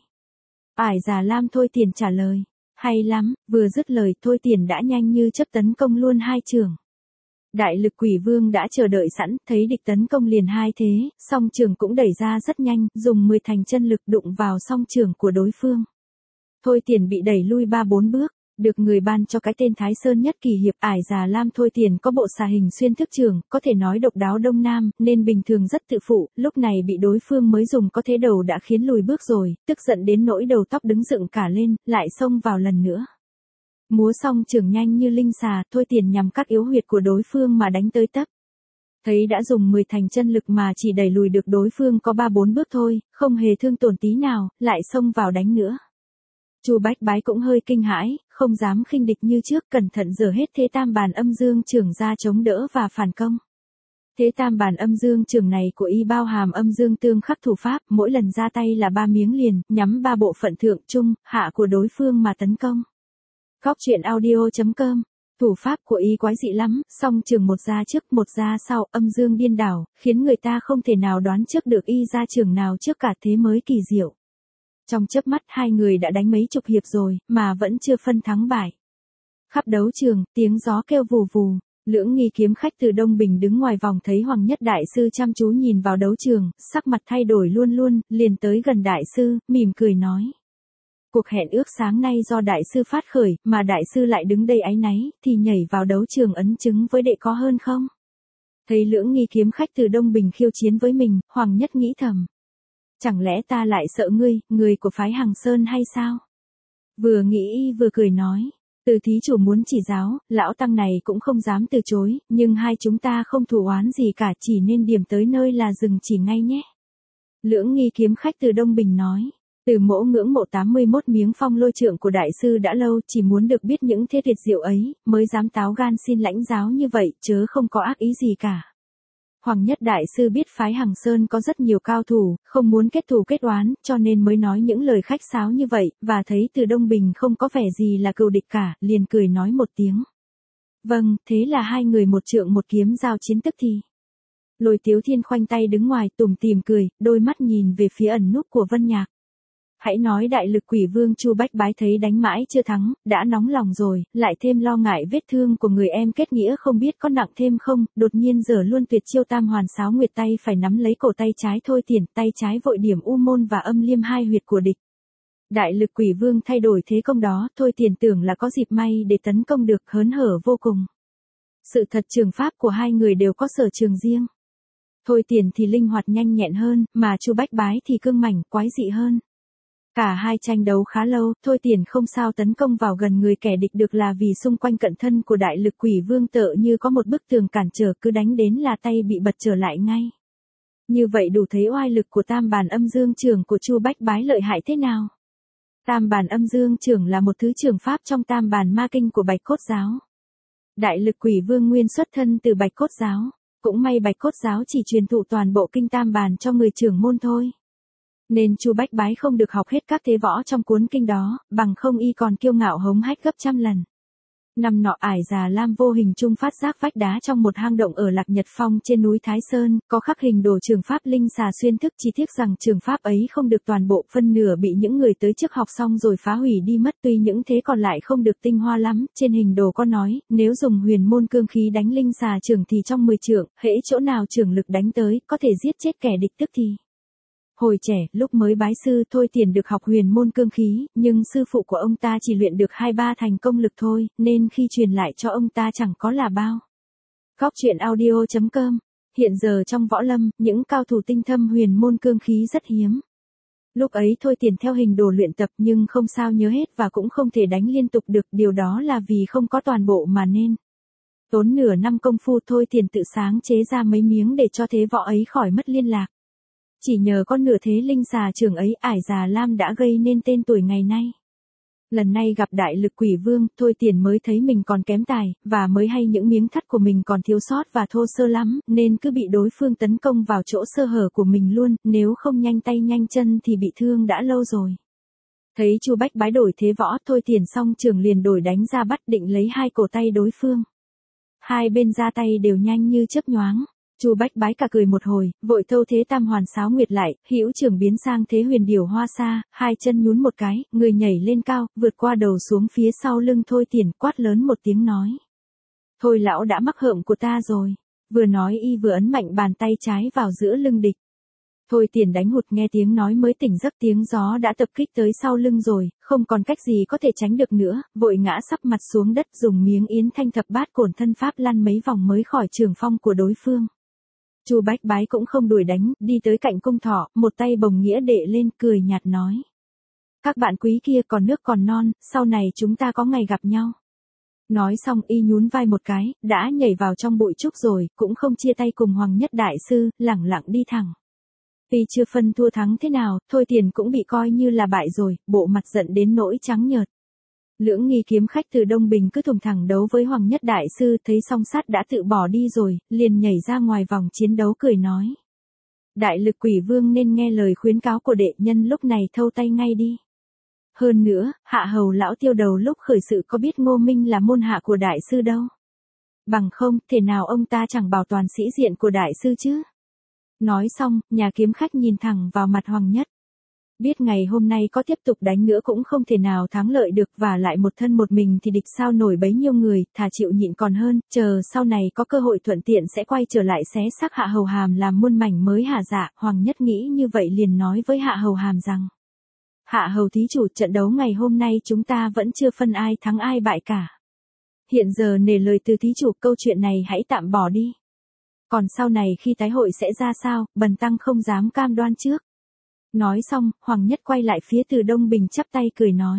S1: Ải già lam Thôi Tiền trả lời. Hay lắm, vừa dứt lời Thôi Tiền đã nhanh như chớp tấn công luôn hai trường. Đại lực quỷ vương đã chờ đợi sẵn, thấy địch tấn công liền hai thế, song trường cũng đẩy ra rất nhanh, dùng mười thành chân lực đụng vào song trường của đối phương. Thôi Tiền bị đẩy lui ba bốn bước. Được người ban cho cái tên Thái Sơn Nhất Kỳ Hiệp, ải già lam Thôi Tiền có bộ xà hình xuyên thức trường, có thể nói độc đáo đông nam, nên bình thường rất tự phụ, lúc này bị đối phương mới dùng có thế đầu đã khiến lùi bước rồi, tức giận đến nỗi đầu tóc đứng dựng cả lên, lại xông vào lần nữa. Múa xong trường nhanh như linh xà, Thôi Tiền nhằm cắt yếu huyệt của đối phương mà đánh tới tấp. Thấy đã dùng mười thành chân lực mà chỉ đẩy lùi được đối phương có ba bốn bước thôi, không hề thương tổn tí nào, lại xông vào đánh nữa. Chu Bách Bái cũng hơi kinh hãi, không dám khinh địch như trước, cẩn thận giở hết thế tam bàn âm dương trường ra chống đỡ và phản công. Thế tam bàn âm dương trường này của y bao hàm âm dương tương khắc thủ pháp, mỗi lần ra tay là ba miếng liền, nhắm ba bộ phận thượng trung, hạ của đối phương mà tấn công. Góc truyện audio chấm com. Thủ pháp của y quái dị lắm, song trường một ra trước một ra sau, âm dương điên đảo, khiến người ta không thể nào đoán trước được y ra trường nào trước cả, thế mới kỳ diệu. Trong chớp mắt hai người đã đánh mấy chục hiệp rồi, mà vẫn chưa phân thắng bại. Khắp đấu trường, tiếng gió kêu vù vù, Lưỡng Nghi kiếm khách từ Đông Bình đứng ngoài vòng thấy Hoàng Nhất Đại Sư chăm chú nhìn vào đấu trường, sắc mặt thay đổi luôn luôn, liền tới gần Đại Sư, mỉm cười nói. Cuộc hẹn ước sáng nay do Đại Sư phát khởi, mà Đại Sư lại đứng đây áy náy, thì nhảy vào đấu trường ấn chứng với đệ có hơn không? Thấy Lưỡng Nghi kiếm khách từ Đông Bình khiêu chiến với mình, Hoàng Nhất nghĩ thầm. Chẳng lẽ ta lại sợ ngươi, người của phái Hằng Sơn hay sao? Vừa nghĩ vừa cười nói. Từ thí chủ muốn chỉ giáo, lão tăng này cũng không dám từ chối, nhưng hai chúng ta không thù oán gì cả, chỉ nên điểm tới nơi là dừng chỉ ngay nhé. Lưỡng Nghi kiếm khách từ Đông Bình nói. Từ mỗ ngưỡng mộ tám mươi mốt miếng phong lôi trượng của đại sư đã lâu, chỉ muốn được biết những thế tuyệt diệu ấy, mới dám táo gan xin lãnh giáo như vậy, chớ không có ác ý gì cả. Hoàng Nhất Đại Sư biết phái Hằng Sơn có rất nhiều cao thủ, không muốn kết thù kết oán, cho nên mới nói những lời khách sáo như vậy, và thấy từ Đông Bình không có vẻ gì là cừu địch cả, liền cười nói một tiếng. Vâng, thế là hai người một trượng một kiếm giao chiến tức thì. Lôi Tiếu Thiên khoanh tay đứng ngoài tủm tỉm cười, đôi mắt nhìn về phía ẩn núp của Vân Nhạc. Hãy nói đại lực quỷ vương Chu Bách Bái thấy đánh mãi chưa thắng, đã nóng lòng rồi, lại thêm lo ngại vết thương của người em kết nghĩa không biết có nặng thêm không, đột nhiên giở luôn tuyệt chiêu tam hoàn sáo nguyệt, tay phải nắm lấy cổ tay trái Thôi Tiền, tay trái vội điểm u môn và âm liêm hai huyệt của địch. Đại lực quỷ vương thay đổi thế công đó, Thôi Tiền tưởng là có dịp may để tấn công được, hớn hở vô cùng. Sự thật trường pháp của hai người đều có sở trường riêng. Thôi Tiền thì linh hoạt nhanh nhẹn hơn, mà Chu Bách Bái thì cương mảnh, quái dị hơn. Cả hai tranh đấu khá lâu, Thôi Tiền không sao tấn công vào gần người kẻ địch được là vì xung quanh cận thân của đại lực quỷ vương tựa như có một bức tường cản trở, cứ đánh đến là tay bị bật trở lại ngay. Như vậy đủ thấy oai lực của tam bản âm dương trưởng của Chu Bách Bái lợi hại thế nào. Tam bản âm dương trưởng là một thứ trưởng pháp trong tam bản ma kinh của Bạch Cốt giáo. Đại lực quỷ vương nguyên xuất thân từ Bạch Cốt giáo, cũng may Bạch Cốt giáo chỉ truyền thụ toàn bộ kinh tam bản cho người trưởng môn thôi. Nên Chu Bách Bái không được học hết các thế võ trong cuốn kinh đó, bằng không y còn kiêu ngạo hống hách gấp trăm lần. Năm nọ Ải Già Lam vô hình trung phát giác vách đá trong một hang động ở Lạc Nhật Phong trên núi Thái Sơn, có khắc hình đồ trường pháp linh xà xuyên thức, chỉ tiếc rằng trường pháp ấy không được toàn bộ, phân nửa bị những người tới trước học xong rồi phá hủy đi mất, tuy những thế còn lại không được tinh hoa lắm. Trên hình đồ có nói, nếu dùng huyền môn cương khí đánh linh xà trường thì trong mười trượng, hễ chỗ nào trường lực đánh tới, có thể giết chết kẻ địch tức thì. Hồi trẻ, lúc mới bái sư, Thôi Tiền được học huyền môn cương khí, nhưng sư phụ của ông ta chỉ luyện được hai ba thành công lực thôi, nên khi truyền lại cho ông ta chẳng có là bao. Góc truyện audio chấm com. Hiện giờ trong võ lâm, những cao thủ tinh thâm huyền môn cương khí rất hiếm. Lúc ấy Thôi Tiền theo hình đồ luyện tập nhưng không sao nhớ hết và cũng không thể đánh liên tục được, điều đó là vì không có toàn bộ mà nên. Tốn nửa năm công phu Thôi Tiền tự sáng chế ra mấy miếng để cho thế võ ấy khỏi mất liên lạc. Chỉ nhờ con nửa thế linh xà trường ấy, Ải Già Lam đã gây nên tên tuổi ngày nay. Lần này gặp đại lực quỷ vương, Thôi Tiền mới thấy mình còn kém tài, và mới hay những miếng thắt của mình còn thiếu sót và thô sơ lắm, nên cứ bị đối phương tấn công vào chỗ sơ hở của mình luôn, nếu không nhanh tay nhanh chân thì bị thương đã lâu rồi. Thấy Chu Bách Bái đổi thế võ, Thôi Tiền xong trường liền đổi đánh ra bắt, định lấy hai cổ tay đối phương. Hai bên ra tay đều nhanh như chớp nhoáng. Chu Bách Bái cả cười một hồi, vội thâu thế tam hoàn sáo nguyệt lại, hữu trường biến sang thế huyền điểu hoa sa, hai chân nhún một cái, người nhảy lên cao, vượt qua đầu xuống phía sau lưng Thôi Tiền, quát lớn một tiếng nói. Thôi lão đã mắc hợm của ta rồi. Vừa nói y vừa ấn mạnh bàn tay trái vào giữa lưng địch. Thôi Tiền đánh hụt, nghe tiếng nói mới tỉnh giấc, tiếng gió đã tập kích tới sau lưng rồi, không còn cách gì có thể tránh được nữa, vội ngã sắp mặt xuống đất, dùng miếng yến thanh thập bát cổn thân pháp lăn mấy vòng mới khỏi trường phong của đối phương. Chu Bách Bái cũng không đuổi đánh, đi tới cạnh cung thọ, một tay bồng nghĩa đệ lên, cười nhạt nói. Các bạn quý kia còn nước còn non, sau này chúng ta có ngày gặp nhau. Nói xong y nhún vai một cái, đã nhảy vào trong bụi trúc rồi, cũng không chia tay cùng Hoàng Nhất Đại Sư, lẳng lặng đi thẳng. Tuy chưa phân thua thắng thế nào, Thôi Tiền cũng bị coi như là bại rồi, bộ mặt giận đến nỗi trắng nhợt. Lưỡng nghi kiếm khách từ Đông Bình cứ thùng thẳng đấu với Hoàng Nhất Đại Sư, thấy song sát đã tự bỏ đi rồi, liền nhảy ra ngoài vòng chiến đấu cười nói. Đại lực quỷ vương nên nghe lời khuyến cáo của đệ nhân lúc này thâu tay ngay đi. Hơn nữa, hạ hầu lão Tiêu đầu lúc khởi sự có biết Ngô Minh là môn hạ của Đại Sư đâu. Bằng không, thể nào ông ta chẳng bảo toàn sĩ diện của Đại Sư chứ. Nói xong, nhà kiếm khách nhìn thẳng vào mặt Hoàng Nhất. Biết ngày hôm nay có tiếp tục đánh nữa cũng không thể nào thắng lợi được, và lại một thân một mình thì địch sao nổi bấy nhiêu người, thà chịu nhịn còn hơn, chờ sau này có cơ hội thuận tiện sẽ quay trở lại xé xác Hạ Hầu Hàm làm muôn mảnh mới hả dạ. Hoàng Nhất nghĩ như vậy liền nói với Hạ Hầu Hàm rằng. Hạ Hầu thí chủ, trận đấu ngày hôm nay chúng ta vẫn chưa phân ai thắng ai bại cả. Hiện giờ nể lời từ thí chủ, câu chuyện này hãy tạm bỏ đi. Còn sau này khi tái hội sẽ ra sao, bần tăng không dám cam đoan trước. Nói xong, Hoàng Nhất quay lại phía từ Đông Bình chắp tay cười nói.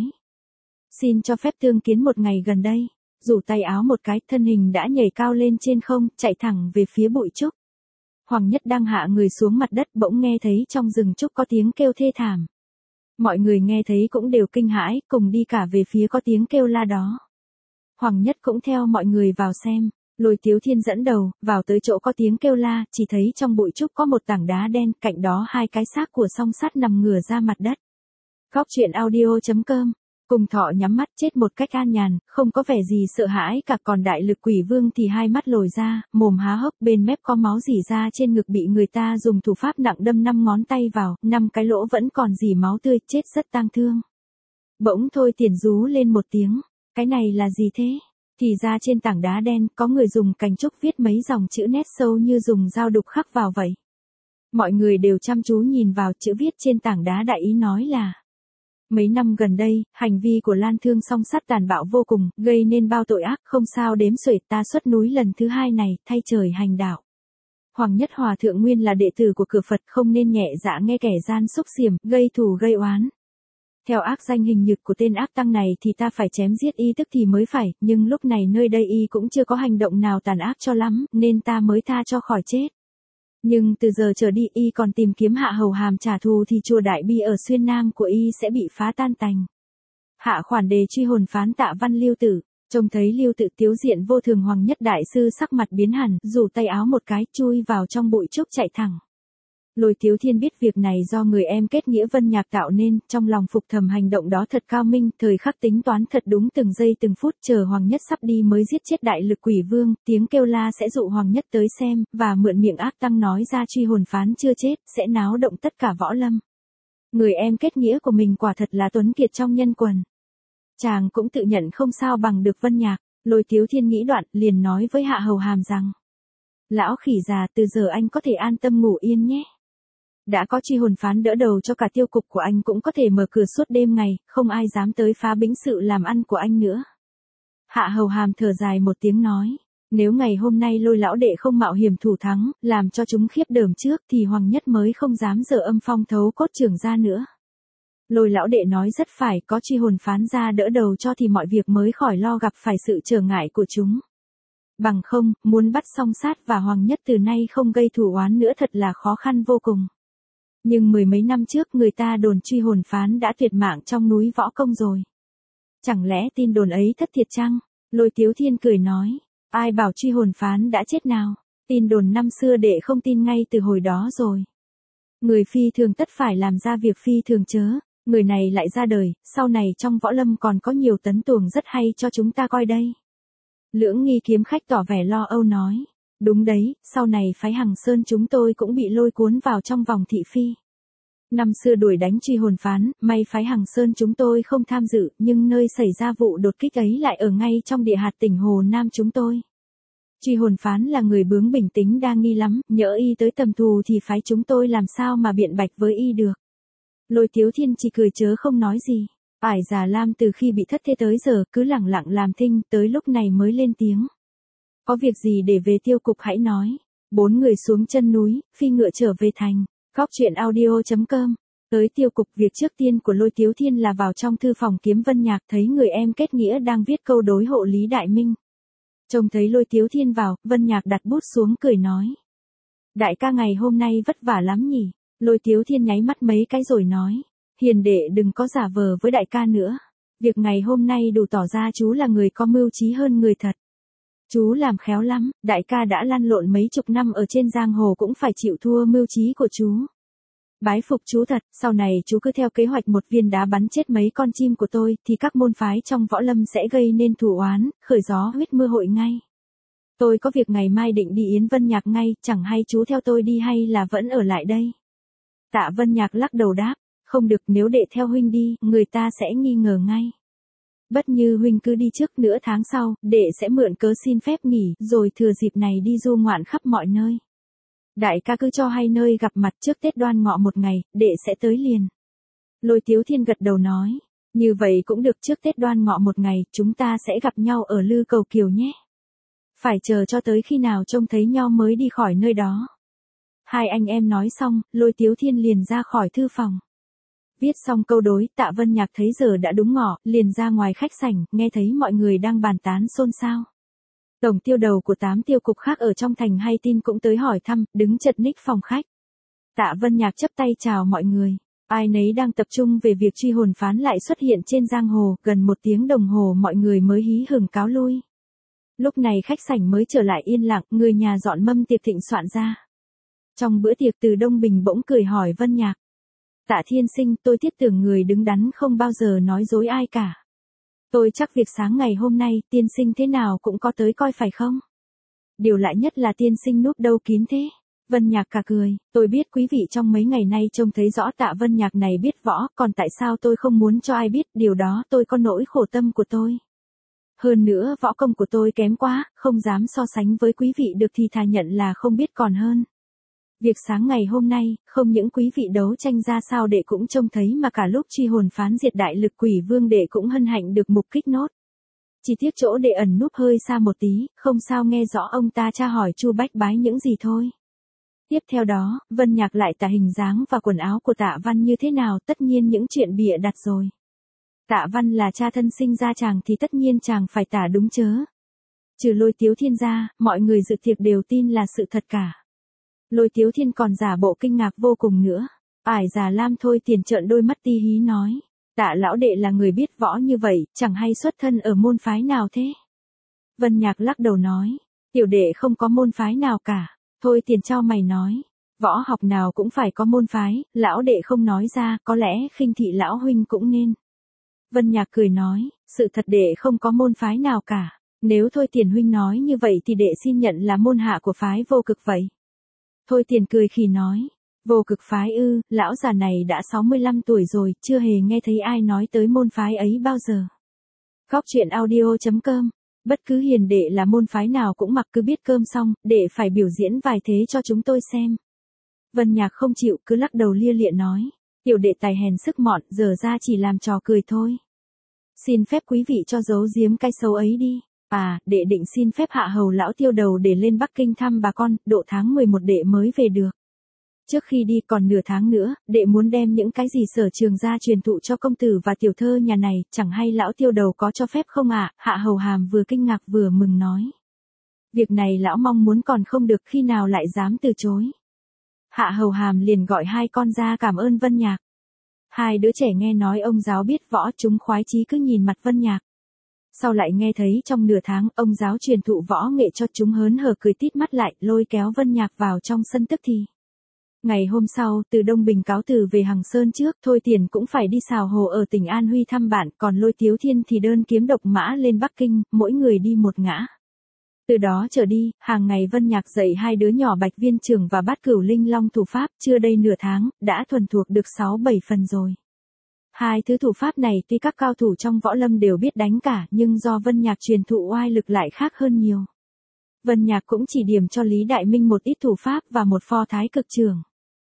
S1: Xin cho phép tương kiến một ngày gần đây. Rủ tay áo một cái, thân hình đã nhảy cao lên trên không, chạy thẳng về phía bụi trúc. Hoàng Nhất đang hạ người xuống mặt đất, bỗng nghe thấy trong rừng trúc có tiếng kêu thê thảm. Mọi người nghe thấy cũng đều kinh hãi, cùng đi cả về phía có tiếng kêu la đó. Hoàng Nhất cũng theo mọi người vào xem. Lôi Tiếu Thiên dẫn đầu, vào tới chỗ có tiếng kêu la, chỉ thấy trong bụi trúc có một tảng đá đen, cạnh đó hai cái xác của song sát nằm ngửa ra mặt đất. Góc truyện audio chấm com. Cùng Thọ nhắm mắt chết một cách an nhàn, không có vẻ gì sợ hãi cả, còn đại lực quỷ vương thì hai mắt lồi ra, mồm há hốc, bên mép có máu rỉ ra, trên ngực bị người ta dùng thủ pháp nặng đâm năm ngón tay vào, năm cái lỗ vẫn còn rỉ máu tươi, chết rất tang thương. Bỗng Thôi Tiền rú lên một tiếng, cái này là gì thế? Thì ra trên tảng đá đen có người dùng cành trúc viết mấy dòng chữ nét sâu như dùng dao đục khắc vào vậy. Mọi người đều chăm chú nhìn vào, chữ viết trên tảng đá đại ý nói là: mấy năm gần đây, hành vi của Lan Thương song sát tàn bạo vô cùng, gây nên bao tội ác không sao đếm xuể, ta xuất núi lần thứ hai này, thay trời hành đạo. Hoàng Nhất Hòa thượng nguyên là đệ tử của cửa Phật, không nên nhẹ dạ nghe kẻ gian xúc xiểm, gây thù gây oán. Theo ác danh hình nhực của tên ác tăng này thì ta phải chém giết y tức thì mới phải, nhưng lúc này nơi đây y cũng chưa có hành động nào tàn ác cho lắm, nên ta mới tha cho khỏi chết. Nhưng từ giờ trở đi y còn tìm kiếm Hạ Hầu Hàm trả thù thì chùa Đại Bi ở Xuyên Nam của y sẽ bị phá tan tành. Hạ khoản đề truy hồn phán Tạ Văn Lưu Tử. Trông thấy Lưu Tự tiếu diện vô thường, Hoàng Nhất đại sư sắc mặt biến hẳn, rủ tay áo một cái, chui vào trong bụi trúc chạy thẳng. Lôi Tiếu Thiên biết việc này do người em kết nghĩa Vân Nhạc tạo nên, trong lòng phục thầm hành động đó thật cao minh, thời khắc tính toán thật đúng từng giây từng phút, chờ Hoàng Nhất sắp đi mới giết chết đại lực quỷ vương, tiếng kêu la sẽ dụ Hoàng Nhất tới xem, và mượn miệng ác tăng nói ra truy hồn phán chưa chết, sẽ náo động tất cả võ lâm. Người em kết nghĩa của mình quả thật là tuấn kiệt trong nhân quần. Chàng cũng tự nhận không sao bằng được Vân Nhạc. Lôi Tiếu Thiên nghĩ đoạn, liền nói với Hạ Hầu Hàm rằng: Lão khỉ già, từ giờ anh có thể an tâm ngủ yên nhé. Đã có truy hồn phán đỡ đầu cho cả tiêu cục của anh cũng có thể mở cửa suốt đêm ngày, không ai dám tới phá bĩnh sự làm ăn của anh nữa. Hạ Hầu Hàm thở dài một tiếng nói: Nếu ngày hôm nay Lôi lão đệ không mạo hiểm thủ thắng, làm cho chúng khiếp đờm trước thì Hoàng Nhất mới không dám dở âm phong thấu cốt trưởng ra nữa. Lôi lão đệ nói rất phải, có truy hồn phán ra đỡ đầu cho thì mọi việc mới khỏi lo gặp phải sự trở ngại của chúng. Bằng không, muốn bắt song sát và Hoàng Nhất từ nay không gây thù oán nữa thật là khó khăn vô cùng. Nhưng mười mấy năm trước người ta đồn truy hồn phán đã tuyệt mạng trong núi Võ Công rồi. Chẳng lẽ tin đồn ấy thất thiệt chăng? Lôi Tiếu Thiên cười nói: Ai bảo truy hồn phán đã chết nào? Tin đồn năm xưa đệ không tin ngay từ hồi đó rồi. Người phi thường tất phải làm ra việc phi thường chớ. Người này lại ra đời, sau này trong võ lâm còn có nhiều tấn tuồng rất hay cho chúng ta coi đây. Lưỡng Nghi kiếm khách tỏ vẻ lo âu nói: Đúng đấy, sau này phái Hằng Sơn chúng tôi cũng bị lôi cuốn vào trong vòng thị phi. Năm xưa đuổi đánh truy hồn phán, may phái Hằng Sơn chúng tôi không tham dự, nhưng nơi xảy ra vụ đột kích ấy lại ở ngay trong địa hạt tỉnh Hồ Nam chúng tôi. Truy hồn phán là người bướng bỉnh tính đa nghi lắm, nhỡ y tới tầm thù thì phái chúng tôi làm sao mà biện bạch với y được. Lôi Tiếu Thiên chỉ cười chớ không nói gì. Ải già Lam từ khi bị thất thế tới giờ cứ lẳng lặng làm thinh, tới lúc này mới lên tiếng: Có việc gì để về tiêu cục hãy nói. Bốn người xuống chân núi, phi ngựa trở về thành. Góc truyện audio chấm com. Tới tiêu cục, việc trước tiên của Lôi Tiếu Thiên là vào trong thư phòng kiếm Vân Nhạc, thấy người em kết nghĩa đang viết câu đối hộ Lý Đại Minh. Trông thấy Lôi Tiếu Thiên vào, Vân Nhạc đặt bút xuống cười nói: Đại ca ngày hôm nay vất vả lắm nhỉ. Lôi Tiếu Thiên nháy mắt mấy cái rồi nói: Hiền đệ đừng có giả vờ với đại ca nữa. Việc ngày hôm nay đủ tỏ ra chú là người có mưu trí hơn người thật. Chú làm khéo lắm, đại ca đã lăn lộn mấy chục năm ở trên giang hồ cũng phải chịu thua mưu trí của chú. Bái phục chú thật, sau này chú cứ theo kế hoạch một viên đá bắn chết mấy con chim của tôi thì các môn phái trong võ lâm sẽ gây nên thù oán, khởi gió huyết mưa hội ngay. Tôi có việc ngày mai định đi Yến Vân Nhạc ngay, chẳng hay chú theo tôi đi hay là vẫn ở lại đây. Tạ Vân Nhạc lắc đầu đáp: Không được, nếu đệ theo huynh đi, người ta sẽ nghi ngờ ngay. Bất như huynh cứ đi trước, nửa tháng sau, đệ sẽ mượn cớ xin phép nghỉ, rồi thừa dịp này đi du ngoạn khắp mọi nơi. Đại ca cứ cho hay nơi gặp mặt trước Tết Đoan Ngọ một ngày, đệ sẽ tới liền. Lôi Tiếu Thiên gật đầu nói: Như vậy cũng được, trước Tết Đoan Ngọ một ngày, chúng ta sẽ gặp nhau ở Lư Cầu Kiều nhé. Phải chờ cho tới khi nào trông thấy nhau mới đi khỏi nơi đó. Hai anh em nói xong, Lôi Tiếu Thiên liền ra khỏi thư phòng. Viết xong câu đối, Tạ Vân Nhạc thấy giờ đã đúng ngọ, liền ra ngoài khách sảnh, nghe thấy mọi người đang bàn tán xôn xao. Tổng tiêu đầu của tám tiêu cục khác ở trong thành hay tin cũng tới hỏi thăm, đứng chật ních phòng khách. Tạ Vân Nhạc chắp tay chào mọi người. Ai nấy đang tập trung về việc truy hồn phán lại xuất hiện trên giang hồ, gần một tiếng đồng hồ mọi người mới hí hửng cáo lui. Lúc này khách sảnh mới trở lại yên lặng, người nhà dọn mâm tiệc thịnh soạn ra. Trong bữa tiệc Từ Đông Bình bỗng cười hỏi Vân Nhạc: Tạ Thiên Sinh, tôi thiết tưởng người đứng đắn không bao giờ nói dối ai cả. Tôi chắc việc sáng ngày hôm nay, tiên sinh thế nào cũng có tới coi phải không? Điều lạ nhất là tiên sinh núp đâu kín thế. Vân Nhạc cả cười: Tôi biết quý vị trong mấy ngày nay trông thấy rõ Tạ Vân Nhạc này biết võ, còn tại sao tôi không muốn cho ai biết, điều đó tôi có nỗi khổ tâm của tôi. Hơn nữa võ công của tôi kém quá, không dám so sánh với quý vị được thì thà nhận là không biết còn hơn. Việc sáng ngày hôm nay, không những quý vị đấu tranh ra sao đệ cũng trông thấy mà cả lúc truy hồn phán diệt đại lực quỷ vương đệ cũng hân hạnh được mục kích nốt. Chỉ tiếc chỗ đệ ẩn núp hơi xa một tí, không sao nghe rõ ông ta tra hỏi Chu Bách Bái những gì thôi. Tiếp theo đó, Vân Nhạc lại tả hình dáng và quần áo của Tạ Văn như thế nào, tất nhiên những chuyện bịa đặt rồi. Tạ Văn là cha thân sinh ra chàng thì tất nhiên chàng phải tả đúng chớ. Trừ Lôi Tiếu Thiên ra, mọi người dự tiệc đều tin là sự thật cả. Lôi Tiếu Thiên còn giả bộ kinh ngạc vô cùng nữa. Ải già lam Thôi Tiền trợn đôi mắt ti hí nói. Tạ lão đệ là người biết võ như vậy, chẳng hay xuất thân ở môn phái nào thế? Vân Nhạc lắc đầu nói. Tiểu đệ không có môn phái nào cả. Thôi Tiền chau mày nói. Võ học nào cũng phải có môn phái, lão đệ không nói ra, có lẽ khinh thị lão huynh cũng nên. Vân Nhạc cười nói, sự thật đệ không có môn phái nào cả. Nếu Thôi Tiền huynh nói như vậy thì đệ xin nhận là môn hạ của phái Vô Cực vậy. Thôi Tiền cười khì nói, Vô Cực phái ư, lão già này đã sáu mươi lăm tuổi rồi, chưa hề nghe thấy ai nói tới môn phái ấy bao giờ. Góc truyện audio chấm com. Bất cứ hiền đệ là môn phái nào cũng mặc cứ biết cơm xong, đệ phải biểu diễn vài thế cho chúng tôi xem. Vân Nhạc không chịu, cứ lắc đầu lia lịa nói, tiểu đệ tài hèn sức mọn, giờ ra chỉ làm trò cười thôi. Xin phép quý vị cho giấu giếm cái xấu ấy đi. À, đệ định xin phép hạ hầu lão Tiêu Đầu để lên Bắc Kinh thăm bà con, độ tháng mười một đệ mới về được. Trước khi đi còn nửa tháng nữa, đệ muốn đem những cái gì sở trường ra truyền thụ cho công tử và tiểu thơ nhà này, chẳng hay lão Tiêu Đầu có cho phép không ạ? À? Hạ hầu hàm vừa kinh ngạc vừa mừng nói. Việc này lão mong muốn còn không được, khi nào lại dám từ chối. Hạ hầu hàm liền gọi hai con ra cảm ơn Vân Nhạc. Hai đứa trẻ nghe nói ông giáo biết võ, chúng khoái chí cứ nhìn mặt Vân Nhạc. Sau lại nghe thấy trong nửa tháng ông giáo truyền thụ võ nghệ cho chúng hớn hở cười tít mắt lại, lôi kéo Vân Nhạc vào trong sân tức thì. Ngày hôm sau, từ Đông Bình cáo từ về Hằng Sơn trước, Thôi Tiền cũng phải đi xào hồ ở tỉnh An Huy thăm bạn, còn Lôi Tiếu Thiên thì đơn kiếm độc mã lên Bắc Kinh, mỗi người đi một ngã. Từ đó trở đi, hàng ngày Vân Nhạc dạy hai đứa nhỏ Bạch Viên Trường và Bát Cửu Linh Long thủ pháp, chưa đầy nửa tháng, đã thuần thuộc được sáu bảy phần rồi. Hai thứ thủ pháp này tuy các cao thủ trong võ lâm đều biết đánh cả, nhưng do Vân Nhạc truyền thụ oai lực lại khác hơn nhiều. Vân Nhạc cũng chỉ điểm cho Lý Đại Minh một ít thủ pháp và một pho thái cực trường.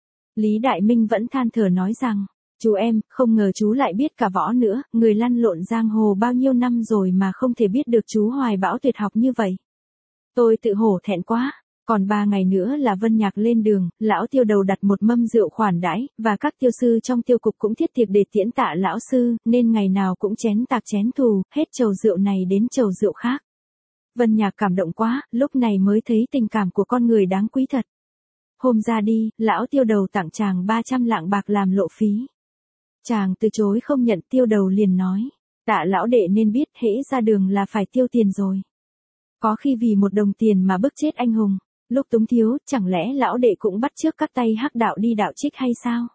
S1: Lý Đại Minh vẫn than thở nói rằng, chú em, không ngờ chú lại biết cả võ nữa, người lăn lộn giang hồ bao nhiêu năm rồi mà không thể biết được chú hoài bão tuyệt học như vậy. Tôi tự hổ thẹn quá. Còn ba ngày nữa là Vân Nhạc lên đường, lão Tiêu Đầu đặt một mâm rượu khoản đãi, và các tiêu sư trong tiêu cục cũng thiết tiệc để tiễn tạ lão sư, nên ngày nào cũng chén tạc chén thù, hết chầu rượu này đến chầu rượu khác. Vân Nhạc cảm động quá, lúc này mới thấy tình cảm của con người đáng quý thật. Hôm ra đi, lão Tiêu Đầu tặng chàng ba trăm lạng bạc làm lộ phí. Chàng từ chối không nhận, Tiêu Đầu liền nói, tạ lão đệ nên biết hễ ra đường là phải tiêu tiền rồi. Có khi vì một đồng tiền mà bức chết anh hùng. Lúc túng thiếu, chẳng lẽ lão đệ cũng bắt chước các tay hắc đạo đi đạo trích hay sao?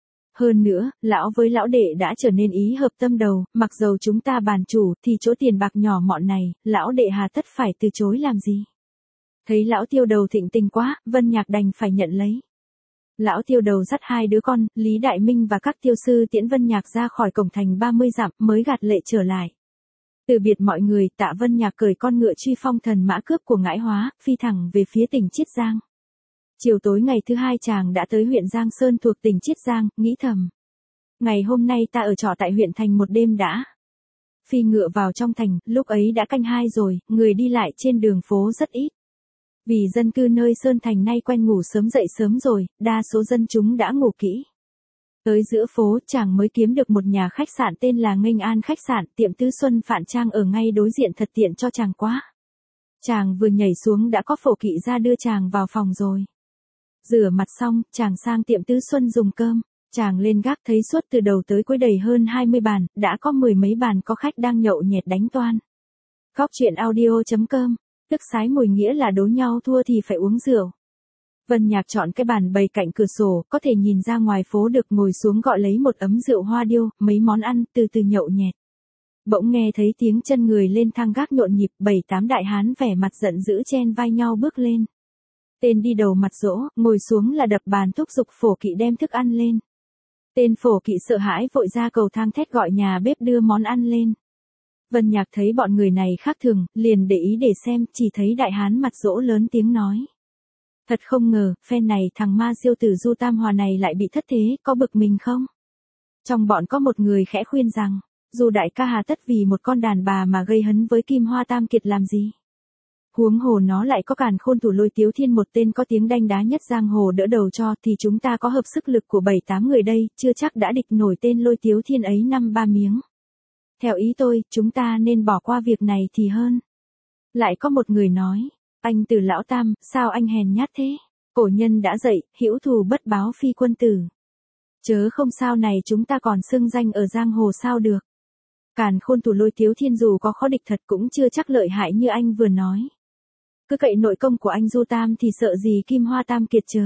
S1: Hơn nữa, lão với lão đệ đã trở nên ý hợp tâm đầu, mặc dầu chúng ta bàn chủ, thì chỗ tiền bạc nhỏ mọn này, lão đệ hà tất phải từ chối làm gì? Thấy lão Tiêu Đầu thịnh tình quá, Vân Nhạc đành phải nhận lấy. Lão Tiêu Đầu dắt hai đứa con, Lý Đại Minh và các tiêu sư tiễn Vân Nhạc ra khỏi cổng thành ba mươi dặm, mới gạt lệ trở lại. Từ biệt mọi người, Tạ Vân Nhạc cởi con ngựa truy phong thần mã cướp của Ngãi Hóa, phi thẳng về phía tỉnh Chiết Giang. Chiều tối ngày thứ hai chàng đã tới huyện Giang Sơn thuộc tỉnh Chiết Giang, nghĩ thầm. Ngày hôm nay ta ở trọ tại huyện thành một đêm đã. Phi ngựa vào trong thành, lúc ấy đã canh hai rồi, người đi lại trên đường phố rất ít. Vì dân cư nơi Sơn Thành nay quen ngủ sớm dậy sớm rồi, đa số dân chúng đã ngủ kỹ. Tới giữa phố, chàng mới kiếm được một nhà khách sạn tên là Nghênh An khách sạn, tiệm Tứ Xuân Phạn Trang ở ngay đối diện thật tiện cho chàng quá. Chàng vừa nhảy xuống đã có phổ kỵ ra đưa chàng vào phòng rồi. Rửa mặt xong, chàng sang tiệm Tứ Xuân dùng cơm. Chàng lên gác thấy suốt từ đầu tới cuối đầy hơn hai mươi bàn, đã có mười mấy bàn có khách đang nhậu nhẹt đánh toan. Góc truyện audio chấm com, tức sái mùi nghĩa là đố nhau thua thì phải uống rượu. Vân Nhạc chọn cái bàn bày cạnh cửa sổ, có thể nhìn ra ngoài phố được, ngồi xuống gọi lấy một ấm rượu hoa điêu, mấy món ăn, từ từ nhậu nhẹt. Bỗng nghe thấy tiếng chân người lên thang gác nhộn nhịp, bảy tám đại hán vẻ mặt giận dữ chen vai nhau bước lên. Tên đi đầu mặt dỗ, ngồi xuống là đập bàn thúc giục phổ kỵ đem thức ăn lên. Tên phổ kỵ sợ hãi vội ra cầu thang thét gọi nhà bếp đưa món ăn lên. Vân Nhạc thấy bọn người này khác thường, liền để ý để xem, chỉ thấy đại hán mặt dỗ lớn tiếng nói. Thật không ngờ, phen này thằng ma diêu tử Du Tam Hòa này lại bị thất thế, có bực mình không? Trong bọn có một người khẽ khuyên rằng, dù đại ca hà tất vì một con đàn bà mà gây hấn với Kim Hoa Tam Kiệt làm gì? Huống hồ nó lại có càn khôn thủ Lôi Tiếu Thiên một tên có tiếng đanh đá nhất giang hồ đỡ đầu cho, thì chúng ta có hợp sức lực của bảy tám người đây, chưa chắc đã địch nổi tên Lôi Tiếu Thiên ấy năm ba miếng. Theo ý tôi, chúng ta nên bỏ qua việc này thì hơn. Lại có một người nói, anh Từ lão tam, sao anh hèn nhát thế? Cổ nhân đã dạy, hữu thù bất báo phi quân tử. Chớ không sao này chúng ta còn xưng danh ở giang hồ sao được. Càn Khôn Thủ Lôi Tiếu Thiên dù có khó địch thật cũng chưa chắc lợi hại như anh vừa nói. Cứ cậy nội công của anh Du Tam thì sợ gì Kim Hoa Tam Kiệt chớ.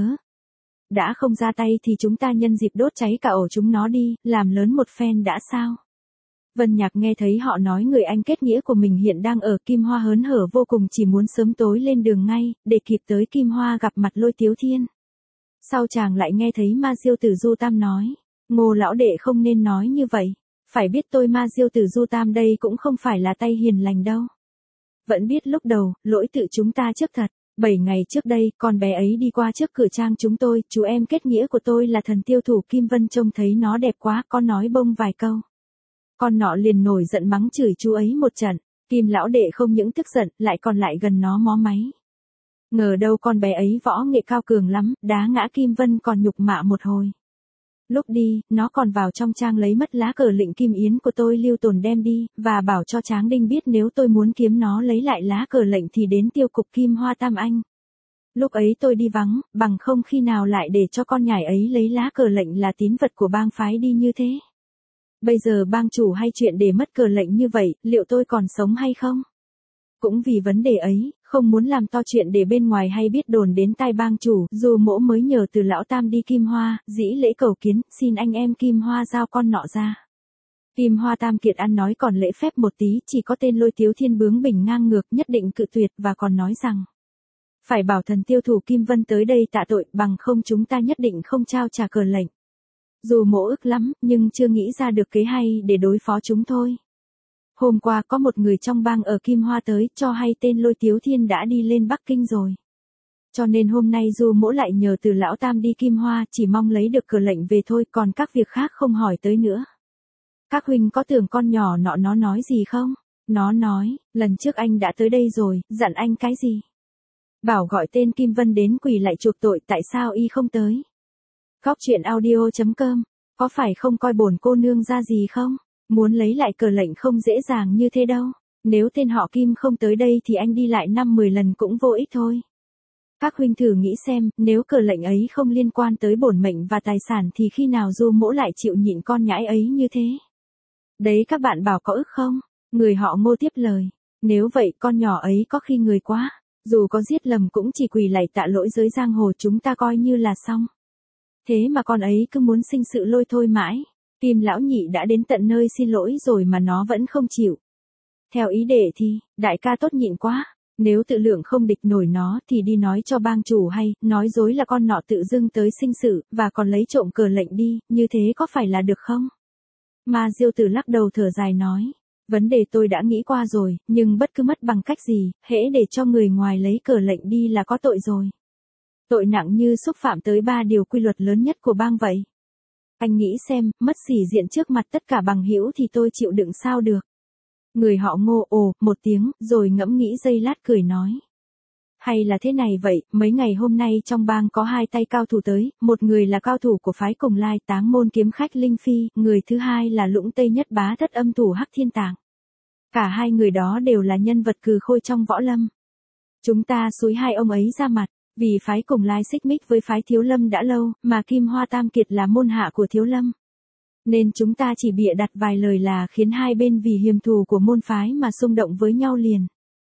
S1: Đã không ra tay thì chúng ta nhân dịp đốt cháy cả ổ chúng nó đi, làm lớn một phen đã sao? Vân Nhạc nghe thấy họ nói người anh kết nghĩa của mình hiện đang ở Kim Hoa hớn hở vô cùng, chỉ muốn sớm tối lên đường ngay, để kịp tới Kim Hoa gặp mặt Lôi Tiếu Thiên. Sau chàng lại nghe thấy Ma Diêu Tử Du Tam nói, Ngô lão đệ không nên nói như vậy, phải biết tôi Ma Diêu Tử Du Tam đây cũng không phải là tay hiền lành đâu. Vẫn biết lúc đầu, lỗi tự chúng ta trước thật. Bảy ngày trước đây, con bé ấy đi qua trước cửa trang chúng tôi, chú em kết nghĩa của tôi là thần tiêu thủ Kim Vân trông thấy nó đẹp quá, con nói bông vài câu. Con nọ liền nổi giận mắng chửi chú ấy một trận, Kim lão đệ không những tức giận, lại còn lại gần nó mó máy. Ngờ đâu con bé ấy võ nghệ cao cường lắm, đá ngã Kim Vân còn nhục mạ một hồi. Lúc đi, nó còn vào trong trang lấy mất lá cờ lệnh Kim Yến của tôi lưu tồn đem đi, và bảo cho Tráng Đinh biết nếu tôi muốn kiếm nó lấy lại lá cờ lệnh thì đến tiêu cục Kim Hoa Tam Anh. Lúc ấy tôi đi vắng, bằng không khi nào lại để cho con nhải ấy lấy lá cờ lệnh là tín vật của bang phái đi như thế. Bây giờ bang chủ hay chuyện để mất cờ lệnh như vậy, liệu tôi còn sống hay không? Cũng vì vấn đề ấy, không muốn làm to chuyện để bên ngoài hay biết đồn đến tai bang chủ, dù mỗ mới nhờ Từ lão tam đi Kim Hoa, dĩ lễ cầu kiến, xin anh em Kim Hoa giao con nọ ra. Kim Hoa Tam Kiệt ăn nói còn lễ phép một tí, chỉ có tên Lôi Tiếu Thiên bướng bỉnh ngang ngược nhất định cự tuyệt và còn nói rằng, phải bảo thần tiêu thủ Kim Vân tới đây tạ tội, bằng không chúng ta nhất định không trao trả cờ lệnh. Dù mỗ ức lắm, nhưng chưa nghĩ ra được kế hay để đối phó chúng thôi. Hôm qua có một người trong bang ở Kim Hoa tới, cho hay tên Lôi Tiếu Thiên đã đi lên Bắc Kinh rồi. Cho nên hôm nay dù mỗ lại nhờ Từ lão tam đi Kim Hoa, chỉ mong lấy được cờ lệnh về thôi, còn các việc khác không hỏi tới nữa. Các huynh có tưởng con nhỏ nọ nó nói gì không? Nó nói, lần trước anh đã tới đây rồi, dặn anh cái gì? Bảo gọi tên Kim Vân đến quỳ lại chuộc tội, tại sao y không tới? Góc truyện audio chấm com, có phải không coi bổn cô nương ra gì không? Muốn lấy lại cờ lệnh không dễ dàng như thế đâu. Nếu tên họ Kim không tới đây thì anh đi lại năm mười lần cũng vô ích thôi. Các huynh thử nghĩ xem, nếu cờ lệnh ấy không liên quan tới bổn mệnh và tài sản thì khi nào Du mỗ lại chịu nhịn con nhãi ấy như thế? Đấy các bạn bảo có ức không? Người họ Ngô tiếp lời. Nếu vậy con nhỏ ấy có khi người quá. Dù có giết lầm cũng chỉ quỳ lạy tạ lỗi giới giang hồ chúng ta coi như là xong. Thế mà con ấy cứ muốn sinh sự lôi thôi mãi. Kim lão nhị đã đến tận nơi xin lỗi rồi mà nó vẫn không chịu. Theo ý đệ thì, đại ca tốt nhịn quá. Nếu tự lượng không địch nổi nó thì đi nói cho bang chủ hay, nói dối là con nọ tự dưng tới sinh sự, và còn lấy trộm cờ lệnh đi, như thế có phải là được không? Ma Diêu Tử lắc đầu thở dài nói. Vấn đề tôi đã nghĩ qua rồi, nhưng bất cứ mất bằng cách gì, hễ để cho người ngoài lấy cờ lệnh đi là có tội rồi. Tội nặng như xúc phạm tới ba điều quy luật lớn nhất của bang vậy. Anh nghĩ xem, mất sĩ diện trước mặt tất cả bằng hữu thì tôi chịu đựng sao được. Người họ Ngô ồ, một tiếng, rồi ngẫm nghĩ giây lát cười nói. Hay là thế này vậy, mấy ngày hôm nay trong bang có hai tay cao thủ tới, một người là cao thủ của phái Cùng Lai Táng môn kiếm khách Linh Phi, người thứ hai là Lũng Tây Nhất Bá thất âm thủ Hắc Thiên Tạng. Cả hai người đó đều là nhân vật cừ khôi trong võ lâm. Chúng ta xúi hai ông ấy ra mặt, vì phái Cùng Lai xích mích với phái Thiếu Lâm đã lâu, mà Kim Hoa Tam Kiệt là môn hạ của Thiếu Lâm. Nên chúng ta chỉ bịa đặt vài lời là khiến hai bên vì hiềm thù của môn phái mà xung động với nhau liền.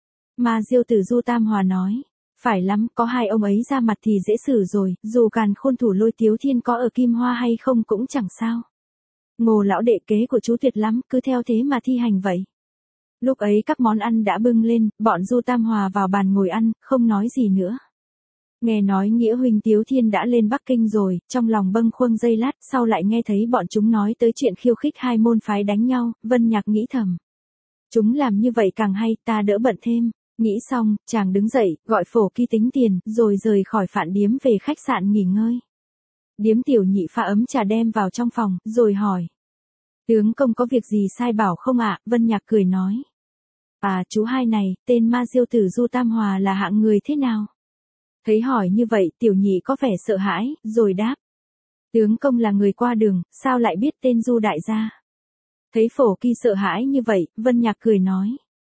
S1: Ma Diêu Tử Du Tam Hòa nói, phải lắm, có hai ông ấy ra mặt thì dễ xử rồi, dù Càn Khôn Thủ Lôi Tiếu Thiên có ở Kim Hoa hay không cũng chẳng sao. Ngô lão đệ kế của chú tuyệt lắm, cứ theo thế mà thi hành vậy. Lúc ấy các món ăn đã bưng lên, bọn Du Tam Hòa vào bàn ngồi ăn, không nói gì nữa. Nghe nói Nghĩa huynh Tiếu Thiên đã lên Bắc Kinh rồi, trong lòng bâng khuâng giây lát, sau lại nghe thấy bọn chúng nói tới chuyện khiêu khích hai môn phái đánh nhau, Vân Nhạc nghĩ thầm. Chúng làm như vậy càng hay, ta đỡ bận thêm. Nghĩ xong, chàng đứng dậy, gọi phổ kỳ tính tiền, rồi rời khỏi phạn điếm về khách sạn nghỉ ngơi. Điếm tiểu nhị pha ấm trà đem vào trong phòng, rồi hỏi. Tướng công có việc gì sai bảo không ạ? Vân Nhạc cười nói. À chú hai này, tên Ma Diêu Tử Du Tam Hòa là hạng người thế nào? Thấy hỏi như vậy, tiểu nhị có vẻ sợ hãi, rồi đáp. Tướng công là người qua đường, sao lại biết tên Du đại gia? Thấy Phổ Kỳ sợ hãi như vậy, Vân Nhạc cười nói.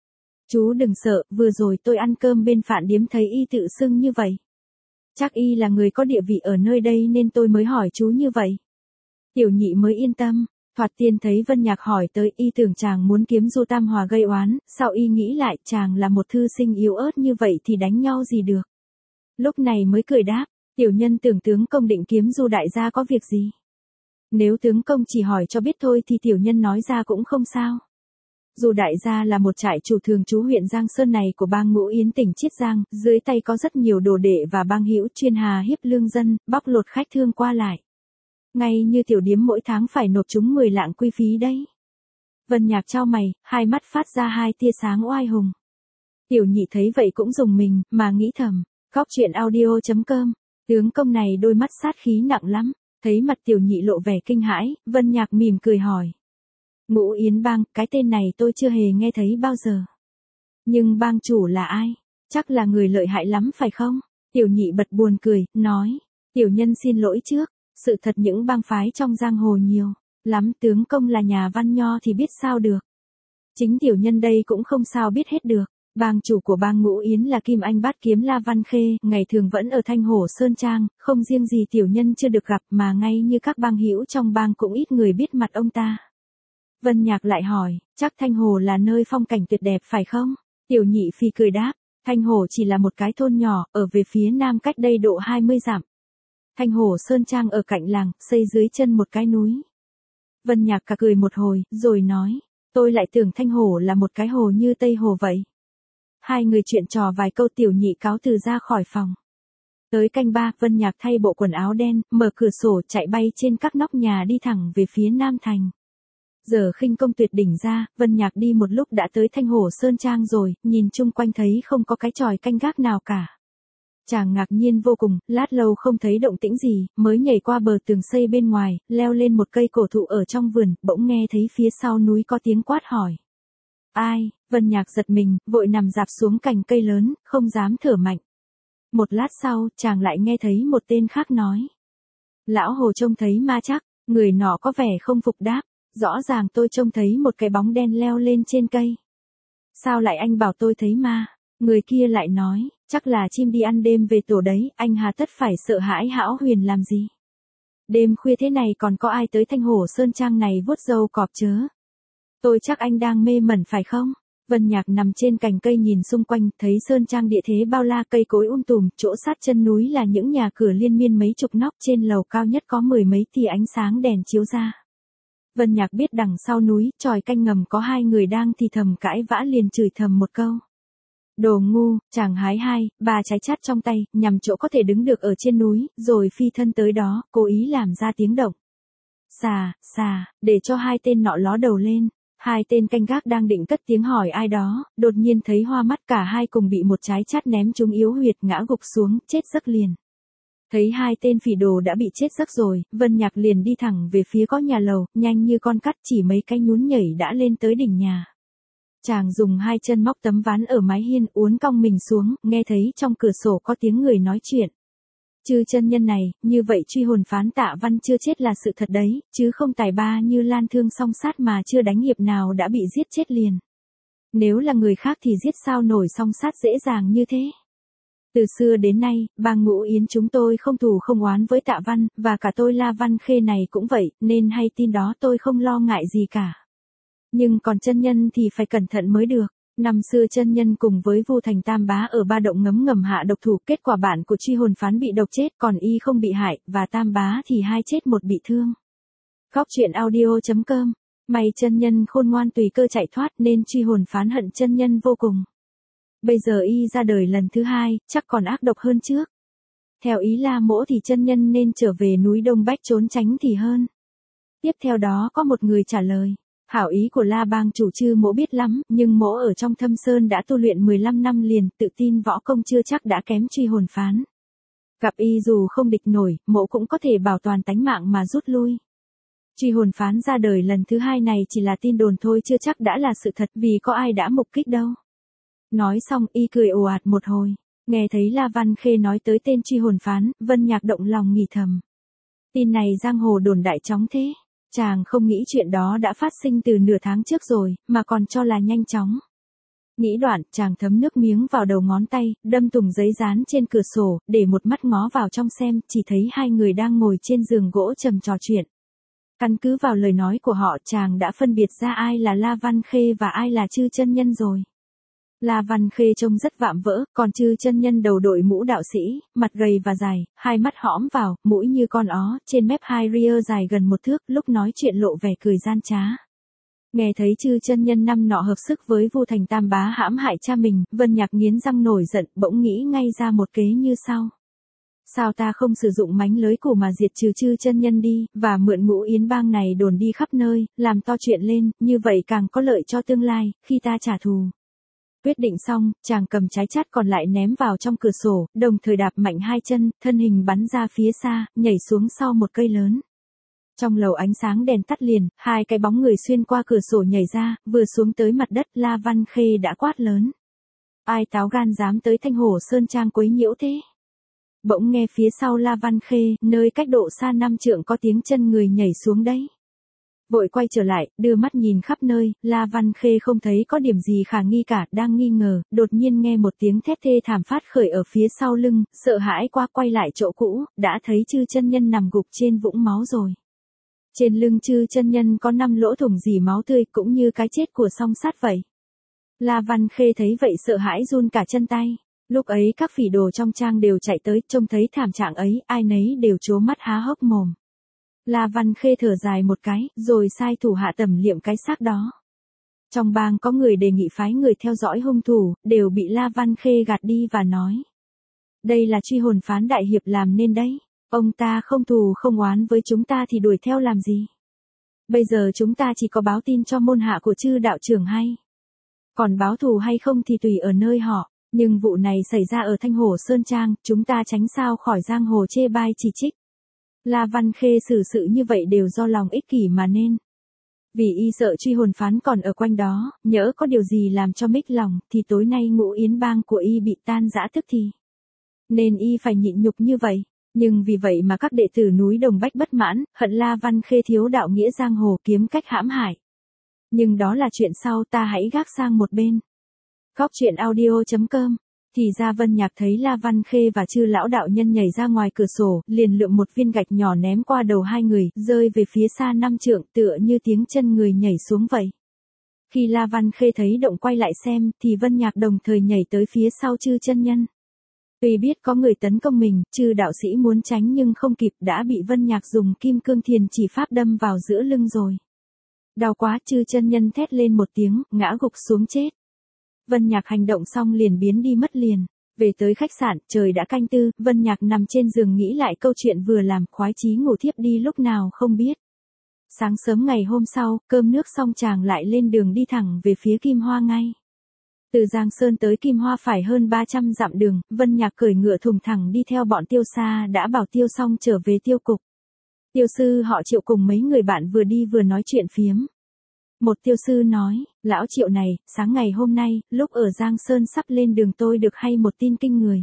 S1: Chú đừng sợ, vừa rồi tôi ăn cơm bên Phạn Điếm thấy y tự xưng như vậy. Chắc y là người có địa vị ở nơi đây nên tôi mới hỏi chú như vậy. Tiểu nhị mới yên tâm, thoạt tiên thấy Vân Nhạc hỏi tới y tưởng chàng muốn kiếm Du Tam Hòa gây oán, sau y nghĩ lại chàng là một thư sinh yếu ớt như vậy thì đánh nhau gì được. Lúc này mới cười đáp, tiểu nhân tưởng tướng công định kiếm Du đại gia có việc gì. Nếu tướng công chỉ hỏi cho biết thôi thì tiểu nhân nói ra cũng không sao. Du đại gia là một trại chủ thường trú huyện Giang Sơn này của bang Ngũ Yến tỉnh Chiết Giang, dưới tay có rất nhiều đồ đệ và bang hữu chuyên hà hiếp lương dân, bóc lột khách thương qua lại. Ngay như tiểu điếm mỗi tháng phải nộp chúng mười lạng quy phí đấy. Vân Nhạc chau mày, hai mắt phát ra hai tia sáng oai hùng. Tiểu nhị thấy vậy cũng rùng mình, mà nghĩ thầm, Góc truyện audio chấm com, tướng công này đôi mắt sát khí nặng lắm, thấy mặt tiểu nhị lộ vẻ kinh hãi, Vân Nhạc mỉm cười hỏi. Ngũ Yến bang, cái tên này tôi chưa hề nghe thấy bao giờ. Nhưng bang chủ là ai? Chắc là người lợi hại lắm phải không? Tiểu nhị bật buồn cười, nói, tiểu nhân xin lỗi trước, sự thật những bang phái trong giang hồ nhiều lắm, tướng công là nhà văn nho thì biết sao được. Chính tiểu nhân đây cũng không sao biết hết được. Bang chủ của bang Ngũ Yến là Kim Anh Bát Kiếm La Văn Khê, ngày thường vẫn ở Thanh Hổ Sơn Trang, không riêng gì tiểu nhân chưa được gặp mà ngay như các bang hữu trong bang cũng ít người biết mặt ông ta. Vân Nhạc lại hỏi, chắc Thanh Hồ là nơi phong cảnh tuyệt đẹp phải không? Tiểu nhị phi cười đáp, Thanh Hồ chỉ là một cái thôn nhỏ, ở về phía nam cách đây độ hai mươi dặm. Thanh Hồ Sơn Trang ở cạnh làng, xây dưới chân một cái núi. Vân Nhạc cả cười một hồi, rồi nói, tôi lại tưởng Thanh Hồ là một cái hồ như Tây Hồ vậy. Hai người chuyện trò vài câu tiểu nhị cáo từ ra khỏi phòng. Tới canh ba, Vân Nhạc thay bộ quần áo đen, mở cửa sổ chạy bay trên các nóc nhà đi thẳng về phía Nam Thành. Giờ khinh công tuyệt đỉnh ra, Vân Nhạc đi một lúc đã tới Thanh Hồ Sơn Trang rồi, nhìn chung quanh thấy không có cái chòi canh gác nào cả. Chàng ngạc nhiên vô cùng, lát lâu không thấy động tĩnh gì, mới nhảy qua bờ tường xây bên ngoài, leo lên một cây cổ thụ ở trong vườn, bỗng nghe thấy phía sau núi có tiếng quát hỏi. Ai? Vân Nhạc giật mình, vội nằm dạp xuống cành cây lớn, không dám thở mạnh. Một lát sau, chàng lại nghe thấy một tên khác nói. Lão Hồ trông thấy ma chắc, người nọ có vẻ không phục đáp, rõ ràng tôi trông thấy một cái bóng đen leo lên trên cây. Sao lại anh bảo tôi thấy ma? Người kia lại nói, chắc là chim đi ăn đêm về tổ đấy, anh hà tất phải sợ hãi hão huyền làm gì? Đêm khuya thế này còn có ai tới Thanh Hồ Sơn Trang này vuốt râu cọp chớ? Tôi chắc anh đang mê mẩn phải không? Vân Nhạc nằm trên cành cây nhìn xung quanh, thấy sơn trang địa thế bao la, cây cối um tùm, chỗ sát chân núi là những nhà cửa liên miên mấy chục nóc, trên lầu cao nhất có mười mấy tia ánh sáng đèn chiếu ra. Vân Nhạc biết đằng sau núi, chòi canh ngầm có hai người đang thì thầm cãi vã, liền chửi thầm một câu. Đồ ngu, chàng hái hai, ba trái chát trong tay, nhằm chỗ có thể đứng được ở trên núi, rồi phi thân tới đó, cố ý làm ra tiếng động. Xà, xà, để cho hai tên nọ ló đầu lên. Hai tên canh gác đang định cất tiếng hỏi ai đó, đột nhiên thấy hoa mắt, cả hai cùng bị một trái chát ném trúng yếu huyệt, ngã gục xuống, chết giấc liền. Thấy hai tên phỉ đồ đã bị chết giấc rồi, Vân Nhạc liền đi thẳng về phía có nhà lầu, nhanh như con cắt, chỉ mấy cái nhún nhảy đã lên tới đỉnh nhà. Chàng dùng hai chân móc tấm ván ở mái hiên, uốn cong mình xuống, nghe thấy trong cửa sổ có tiếng người nói chuyện. Chư chân nhân này, như vậy truy hồn phán Tạ Văn chưa chết là sự thật đấy, chứ không tài ba như Lan Thương song sát mà chưa đánh hiệp nào đã bị giết chết liền. Nếu là người khác thì giết sao nổi song sát dễ dàng như thế. Từ xưa đến nay, bang Ngũ Yến chúng tôi không thù không oán với Tạ Văn, và cả tôi La Văn Khê này cũng vậy, nên hay tin đó tôi không lo ngại gì cả. Nhưng còn chân nhân thì phải cẩn thận mới được. Năm xưa chân nhân cùng với Vu Thành Tam Bá ở Ba Động ngấm ngầm hạ độc thủ, kết quả bạn của truy hồn phán bị độc chết, còn y không bị hại, và Tam Bá thì hai chết một bị thương. Góc truyện audio chấm com, may chân nhân khôn ngoan tùy cơ chạy thoát nên truy hồn phán hận chân nhân vô cùng. Bây giờ y ra đời lần thứ hai, chắc còn ác độc hơn trước. Theo ý La Mỗ thì chân nhân nên trở về núi Đông Bách trốn tránh thì hơn. Tiếp theo đó có một người trả lời. Hảo ý của La bang chủ Chư Mỗ biết lắm, nhưng Mỗ ở trong Thâm Sơn đã tu luyện mười lăm năm liền, tự tin võ công chưa chắc đã kém truy hồn phán. Gặp y dù không địch nổi, Mỗ cũng có thể bảo toàn tánh mạng mà rút lui. Truy hồn phán ra đời lần thứ hai này chỉ là tin đồn thôi, chưa chắc đã là sự thật, vì có ai đã mục kích đâu. Nói xong y cười ồ ạt một hồi, nghe thấy La Văn Khê nói tới tên truy hồn phán, Vân Nhạc động lòng nghĩ thầm. Tin này giang hồ đồn đại chóng thế. chàng không nghĩ chuyện đó đã phát sinh từ nửa tháng trước rồi, mà còn cho là nhanh chóng. Nghĩ đoạn, chàng thấm nước miếng vào đầu ngón tay, đâm tùng giấy dán trên cửa sổ, để một mắt ngó vào trong xem, chỉ thấy hai người đang ngồi trên giường gỗ trầm trò chuyện. Căn cứ vào lời nói của họ, chàng đã phân biệt ra ai là La Văn Khê và ai là Chư Chân Nhân rồi. La Văn Khê trông rất vạm vỡ, còn Chư Chân Nhân đầu đội mũ đạo sĩ, mặt gầy và dài, hai mắt hõm vào, mũi như con ó, trên mép hai ria dài gần một thước, lúc nói chuyện lộ vẻ cười gian trá. Nghe thấy Chư Chân Nhân năm nọ hợp sức với Vu Thành Tam Bá hãm hại cha mình, Vân Nhạc nghiến răng nổi giận, bỗng nghĩ ngay ra một kế như sau. Sao ta không sử dụng mánh lưới củ mà diệt trừ Chư Chân Nhân đi, và mượn Ngũ Yến bang này đồn đi khắp nơi, làm to chuyện lên, như vậy càng có lợi cho tương lai, khi ta trả thù. Quyết định xong, chàng cầm trái chát còn lại ném vào trong cửa sổ, đồng thời đạp mạnh hai chân, thân hình bắn ra phía xa, nhảy xuống sau một cây lớn. Trong lầu ánh sáng đèn tắt liền, hai cái bóng người xuyên qua cửa sổ nhảy ra, vừa xuống tới mặt đất, La Văn Khê đã quát lớn. Ai táo gan dám tới Thanh Hổ Sơn Trang quấy nhiễu thế? Bỗng nghe phía sau La Văn Khê, nơi cách độ xa năm trượng có tiếng chân người nhảy xuống đấy. Vội quay trở lại, đưa mắt nhìn khắp nơi, La Văn Khê không thấy có điểm gì khả nghi cả, đang nghi ngờ, đột nhiên nghe một tiếng thét thê thảm phát khởi ở phía sau lưng, sợ hãi quá quay lại chỗ cũ, đã thấy Chư Chân Nhân nằm gục trên vũng máu rồi. Trên lưng Chư Chân Nhân có năm lỗ thủng dì máu tươi, cũng như cái chết của song sát vậy. La Văn Khê thấy vậy sợ hãi run cả chân tay. Lúc ấy các phỉ đồ trong trang đều chạy tới, trông thấy thảm trạng ấy, ai nấy đều trố mắt há hốc mồm. La Văn Khê thở dài một cái, rồi sai thủ hạ tẩm liệm cái xác đó. Trong bang có người đề nghị phái người theo dõi hung thủ, đều bị La Văn Khê gạt đi và nói. Đây là truy hồn phán đại hiệp làm nên đấy. Ông ta không thù không oán với chúng ta thì đuổi theo làm gì. Bây giờ chúng ta chỉ có báo tin cho môn hạ của Chư đạo trưởng hay. Còn báo thù hay không thì tùy ở nơi họ. Nhưng vụ này xảy ra ở Thanh Hổ Sơn Trang, chúng ta tránh sao khỏi giang hồ chê bai chỉ trích. La Văn Khê xử sự như vậy đều do lòng ích kỷ mà nên. Vì y sợ truy hồn phán còn ở quanh đó, nhỡ có điều gì làm cho mích lòng, thì tối nay Ngũ Yến bang của y bị tan rã tức thì. Nên y phải nhịn nhục như vậy. Nhưng vì vậy mà các đệ tử núi Đồng Bách bất mãn, hận La Văn Khê thiếu đạo nghĩa giang hồ, kiếm cách hãm hại. Nhưng đó là chuyện sau, ta hãy gác sang một bên. Góc truyện audio chấm com. Thì ra Vân Nhạc thấy La Văn Khê và Chư lão đạo nhân nhảy ra ngoài cửa sổ, liền lượm một viên gạch nhỏ ném qua đầu hai người, rơi về phía xa năm trượng, tựa như tiếng chân người nhảy xuống vậy. Khi La Văn Khê thấy động quay lại xem, thì Vân Nhạc đồng thời nhảy tới phía sau Chư Chân Nhân. Tuy biết có người tấn công mình, Chư đạo sĩ muốn tránh nhưng không kịp, đã bị Vân Nhạc dùng kim cương thiền chỉ pháp đâm vào giữa lưng rồi. Đau quá, Chư Chân Nhân thét lên một tiếng, ngã gục xuống chết. Vân Nhạc hành động xong liền biến đi mất liền. Về tới khách sạn, trời đã canh tư, Vân Nhạc nằm trên giường nghĩ lại câu chuyện vừa làm, khoái chí ngủ thiếp đi lúc nào không biết. Sáng sớm ngày hôm sau, cơm nước xong chàng lại lên đường đi thẳng về phía Kim Hoa ngay. Từ Giang Sơn tới Kim Hoa phải hơn ba trăm dặm đường, Vân Nhạc cởi ngựa thùng thẳng đi theo bọn Tiêu Sa đã bảo Tiêu xong trở về Tiêu cục. Tiêu sư họ Triệu cùng mấy người bạn vừa đi vừa nói chuyện phiếm. Một tiêu sư nói, lão Triệu này, sáng ngày hôm nay, lúc ở Giang Sơn sắp lên đường tôi được hay một tin kinh người.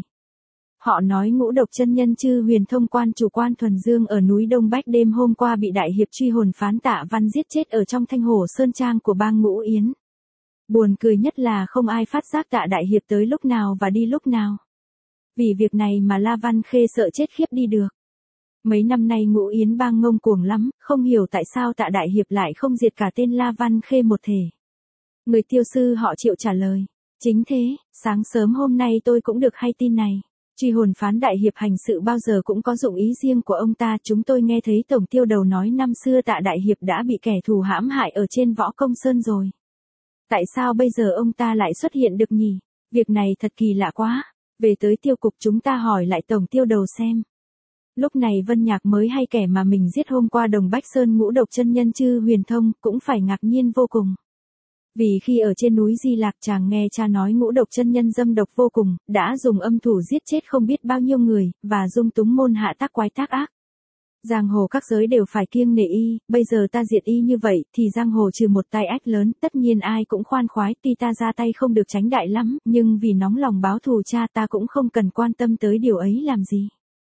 S1: Họ nói Ngũ Độc chân nhân Chư Huyền Thông quan chủ quan Thuần Dương ở núi Đông Bách đêm hôm qua bị đại hiệp truy hồn phán Tạ Văn giết chết ở trong Thanh Hổ Sơn Trang của bang Ngũ Yến. Buồn cười nhất là không ai phát giác Tạ đại hiệp tới lúc nào và đi lúc nào. Vì việc này mà La Văn Khê sợ chết khiếp đi được. Mấy năm nay Ngũ Yến bang ngông cuồng lắm, không hiểu tại sao Tạ đại hiệp lại không diệt cả tên La Văn Khê một thể. Người tiêu sư họ Triệu trả lời, chính thế, sáng sớm hôm nay tôi cũng được hay tin này. Truy hồn phán đại hiệp hành sự bao giờ cũng có dụng ý riêng của ông ta, chúng tôi nghe thấy tổng tiêu đầu nói năm xưa Tạ đại hiệp đã bị kẻ thù hãm hại ở trên Võ Công Sơn rồi. Tại sao bây giờ ông ta lại xuất hiện được nhỉ? Việc này thật kỳ lạ quá. Về tới tiêu cục chúng ta hỏi lại tổng tiêu đầu xem. Lúc này Vân Nhạc mới hay kẻ mà mình giết hôm qua Đồng Bách Sơn Ngũ Độc chân nhân Chư Huyền Thông cũng phải ngạc nhiên vô cùng. Vì khi ở trên núi Di Lạc chàng nghe cha nói Ngũ Độc chân nhân dâm độc vô cùng, đã dùng âm thủ giết chết không biết bao nhiêu người, và dung túng môn hạ tác quái tác ác. Giang hồ các giới đều phải kiêng nể y, bây giờ ta diệt y như vậy, thì giang hồ trừ một tai ách lớn, tất nhiên ai cũng khoan khoái, tuy ta ra tay không được tránh đại lắm, nhưng vì nóng lòng báo thù cha ta cũng không cần quan tâm tới điều ấy làm gì.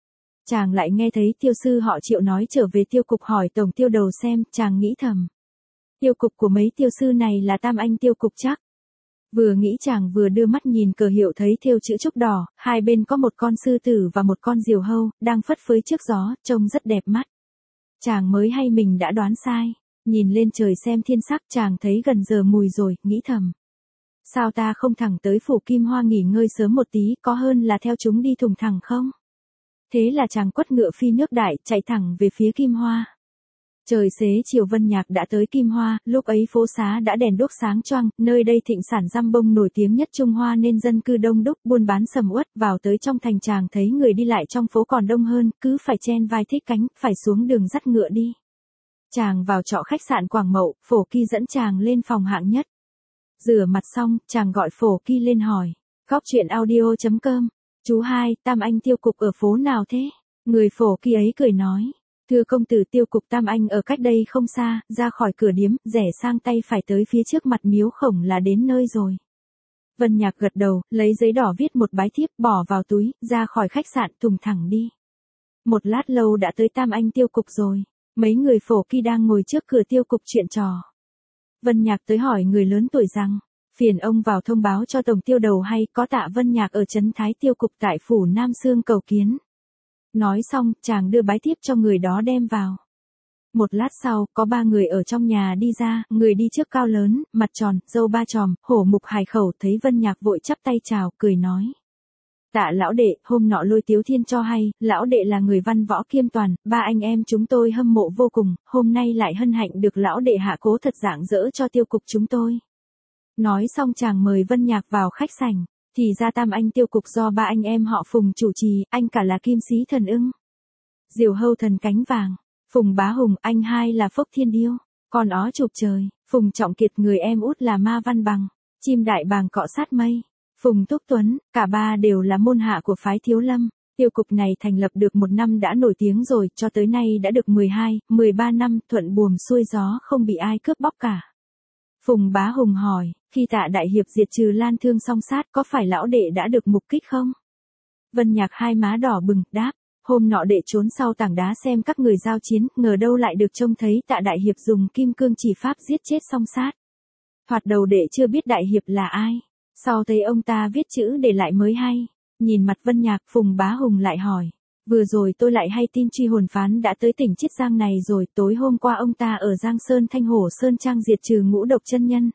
S1: Chàng lại nghe thấy tiêu sư họ Triệu nói trở về tiêu cục hỏi tổng tiêu đầu xem, chàng nghĩ thầm. Tiêu cục của mấy tiêu sư này là tam anh tiêu cục chắc. Vừa nghĩ chàng vừa đưa mắt nhìn cờ hiệu thấy thêu chữ trúc đỏ, hai bên có một con sư tử và một con diều hâu, đang phất phới trước gió, trông rất đẹp mắt. Chàng mới hay mình đã đoán sai, nhìn lên trời xem thiên sắc, chàng thấy gần giờ mùi rồi, nghĩ thầm. Sao ta không thẳng tới phủ Kim Hoa nghỉ ngơi sớm một tí, có hơn là theo chúng đi thùng thẳng không? Thế là chàng quất ngựa phi nước đại, chạy thẳng về phía Kim Hoa. Trời xế chiều Vân Nhạc đã tới Kim Hoa, lúc ấy phố xá đã đèn đuốc sáng choang, nơi đây thịnh sản răm bông nổi tiếng nhất Trung Hoa nên dân cư đông đúc, buôn bán sầm uất, vào tới trong thành chàng thấy người đi lại trong phố còn đông hơn, cứ phải chen vai thích cánh, phải xuống đường dắt ngựa đi. Chàng vào trọ khách sạn Quảng Mậu, Phổ Kỳ dẫn chàng lên phòng hạng nhất. Rửa mặt xong, chàng gọi Phổ Kỳ lên hỏi, góc chuyện audio chấm com, chú hai, tam anh tiêu cục ở phố nào thế? Người Phổ Kỳ ấy cười nói. Thưa công tử tiêu cục tam anh ở cách đây không xa, ra khỏi cửa điếm, rẽ sang tay phải tới phía trước mặt miếu khổng là đến nơi rồi. Vân Nhạc gật đầu, lấy giấy đỏ viết một bái thiếp, bỏ vào túi, ra khỏi khách sạn, thùng thẳng đi. Một lát lâu đã tới tam anh tiêu cục rồi, mấy người Phổ Kỳ đang ngồi trước cửa tiêu cục chuyện trò. Vân Nhạc tới hỏi người lớn tuổi rằng, phiền ông vào thông báo cho tổng tiêu đầu hay có tạ Vân Nhạc ở trấn Thái tiêu cục tại phủ Nam Sương cầu kiến. Nói xong, chàng đưa bái thiếp cho người đó đem vào. Một lát sau, có ba người ở trong nhà đi ra, người đi trước cao lớn, mặt tròn, râu ba chòm, hổ mục hài khẩu, thấy Vân Nhạc vội chắp tay chào, cười nói. Tạ lão đệ, hôm nọ Lôi Tiếu Thiên cho hay, lão đệ là người văn võ kiêm toàn, ba anh em chúng tôi hâm mộ vô cùng, hôm nay lại hân hạnh được lão đệ hạ cố thật rạng rỡ cho tiêu cục chúng tôi. Nói xong chàng mời Vân Nhạc vào khách sảnh. Thì ra tam anh tiêu cục do ba anh em họ Phùng chủ trì, anh cả là Kim Sĩ Thần Ưng, Diều Hâu Thần Cánh Vàng, Phùng Bá Hùng, anh hai là Phốc Thiên Điêu, con ó chụp trời, Phùng Trọng Kiệt người em út là Ma Văn Bằng, Chim Đại Bàng cọ sát mây, Phùng Túc Tuấn, cả ba đều là môn hạ của phái Thiếu Lâm. Tiêu cục này thành lập được một năm đã nổi tiếng rồi, cho tới nay đã được mười hai, mười ba năm, thuận buồm xuôi gió không bị ai cướp bóc cả. Phùng Bá Hùng hỏi, khi Tạ đại hiệp diệt trừ Lan Thương song sát có phải lão đệ đã được mục kích không? Vân Nhạc hai má đỏ bừng, đáp, hôm nọ đệ trốn sau tảng đá xem các người giao chiến, ngờ đâu lại được trông thấy Tạ đại hiệp dùng kim cương chỉ pháp giết chết song sát. Thoạt đầu đệ chưa biết đại hiệp là ai, sau thấy ông ta viết chữ để lại mới hay. Nhìn mặt Vân Nhạc, Phùng Bá Hùng lại hỏi, vừa rồi tôi lại hay tin truy hồn phán đã tới tỉnh Chiết Giang này rồi, tối hôm qua ông ta ở Giang Sơn Thanh Hổ Sơn Trang diệt trừ ngũ độc chân nhân.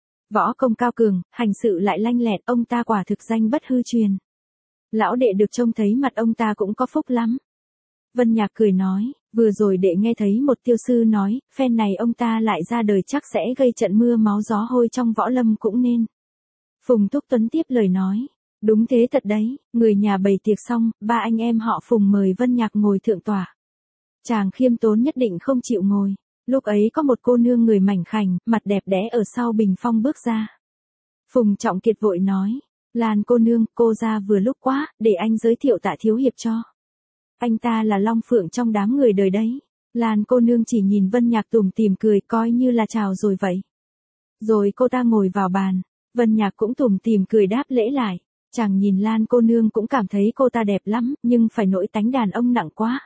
S1: Võ công cao cường, hành sự lại lanh lẹt, ông ta quả thực danh bất hư truyền. Lão đệ được trông thấy mặt ông ta cũng có phúc lắm. Vân Nhạc cười nói, vừa rồi đệ nghe thấy một tiêu sư nói, phen này ông ta lại ra đời chắc sẽ gây trận mưa máu gió hôi trong võ lâm cũng nên. Phùng Túc Tuấn tiếp lời nói, đúng thế thật đấy, người nhà bày tiệc xong, ba anh em họ Phùng mời Vân Nhạc ngồi thượng tòa. Chàng khiêm tốn nhất định không chịu ngồi. Lúc ấy có một cô nương người mảnh khảnh, mặt đẹp đẽ ở sau bình phong bước ra. Phùng Trọng Kiệt vội nói, Lan cô nương, cô ra vừa lúc quá, để anh giới thiệu Tạ thiếu hiệp cho. Anh ta là Long Phượng trong đám người đời đấy. Lan cô nương chỉ nhìn Vân Nhạc tủm tỉm cười coi như là chào rồi vậy. Rồi cô ta ngồi vào bàn, Vân Nhạc cũng tủm tỉm cười đáp lễ lại. Chàng nhìn Lan cô nương cũng cảm thấy cô ta đẹp lắm, nhưng phải nỗi tánh đàn ông nặng quá.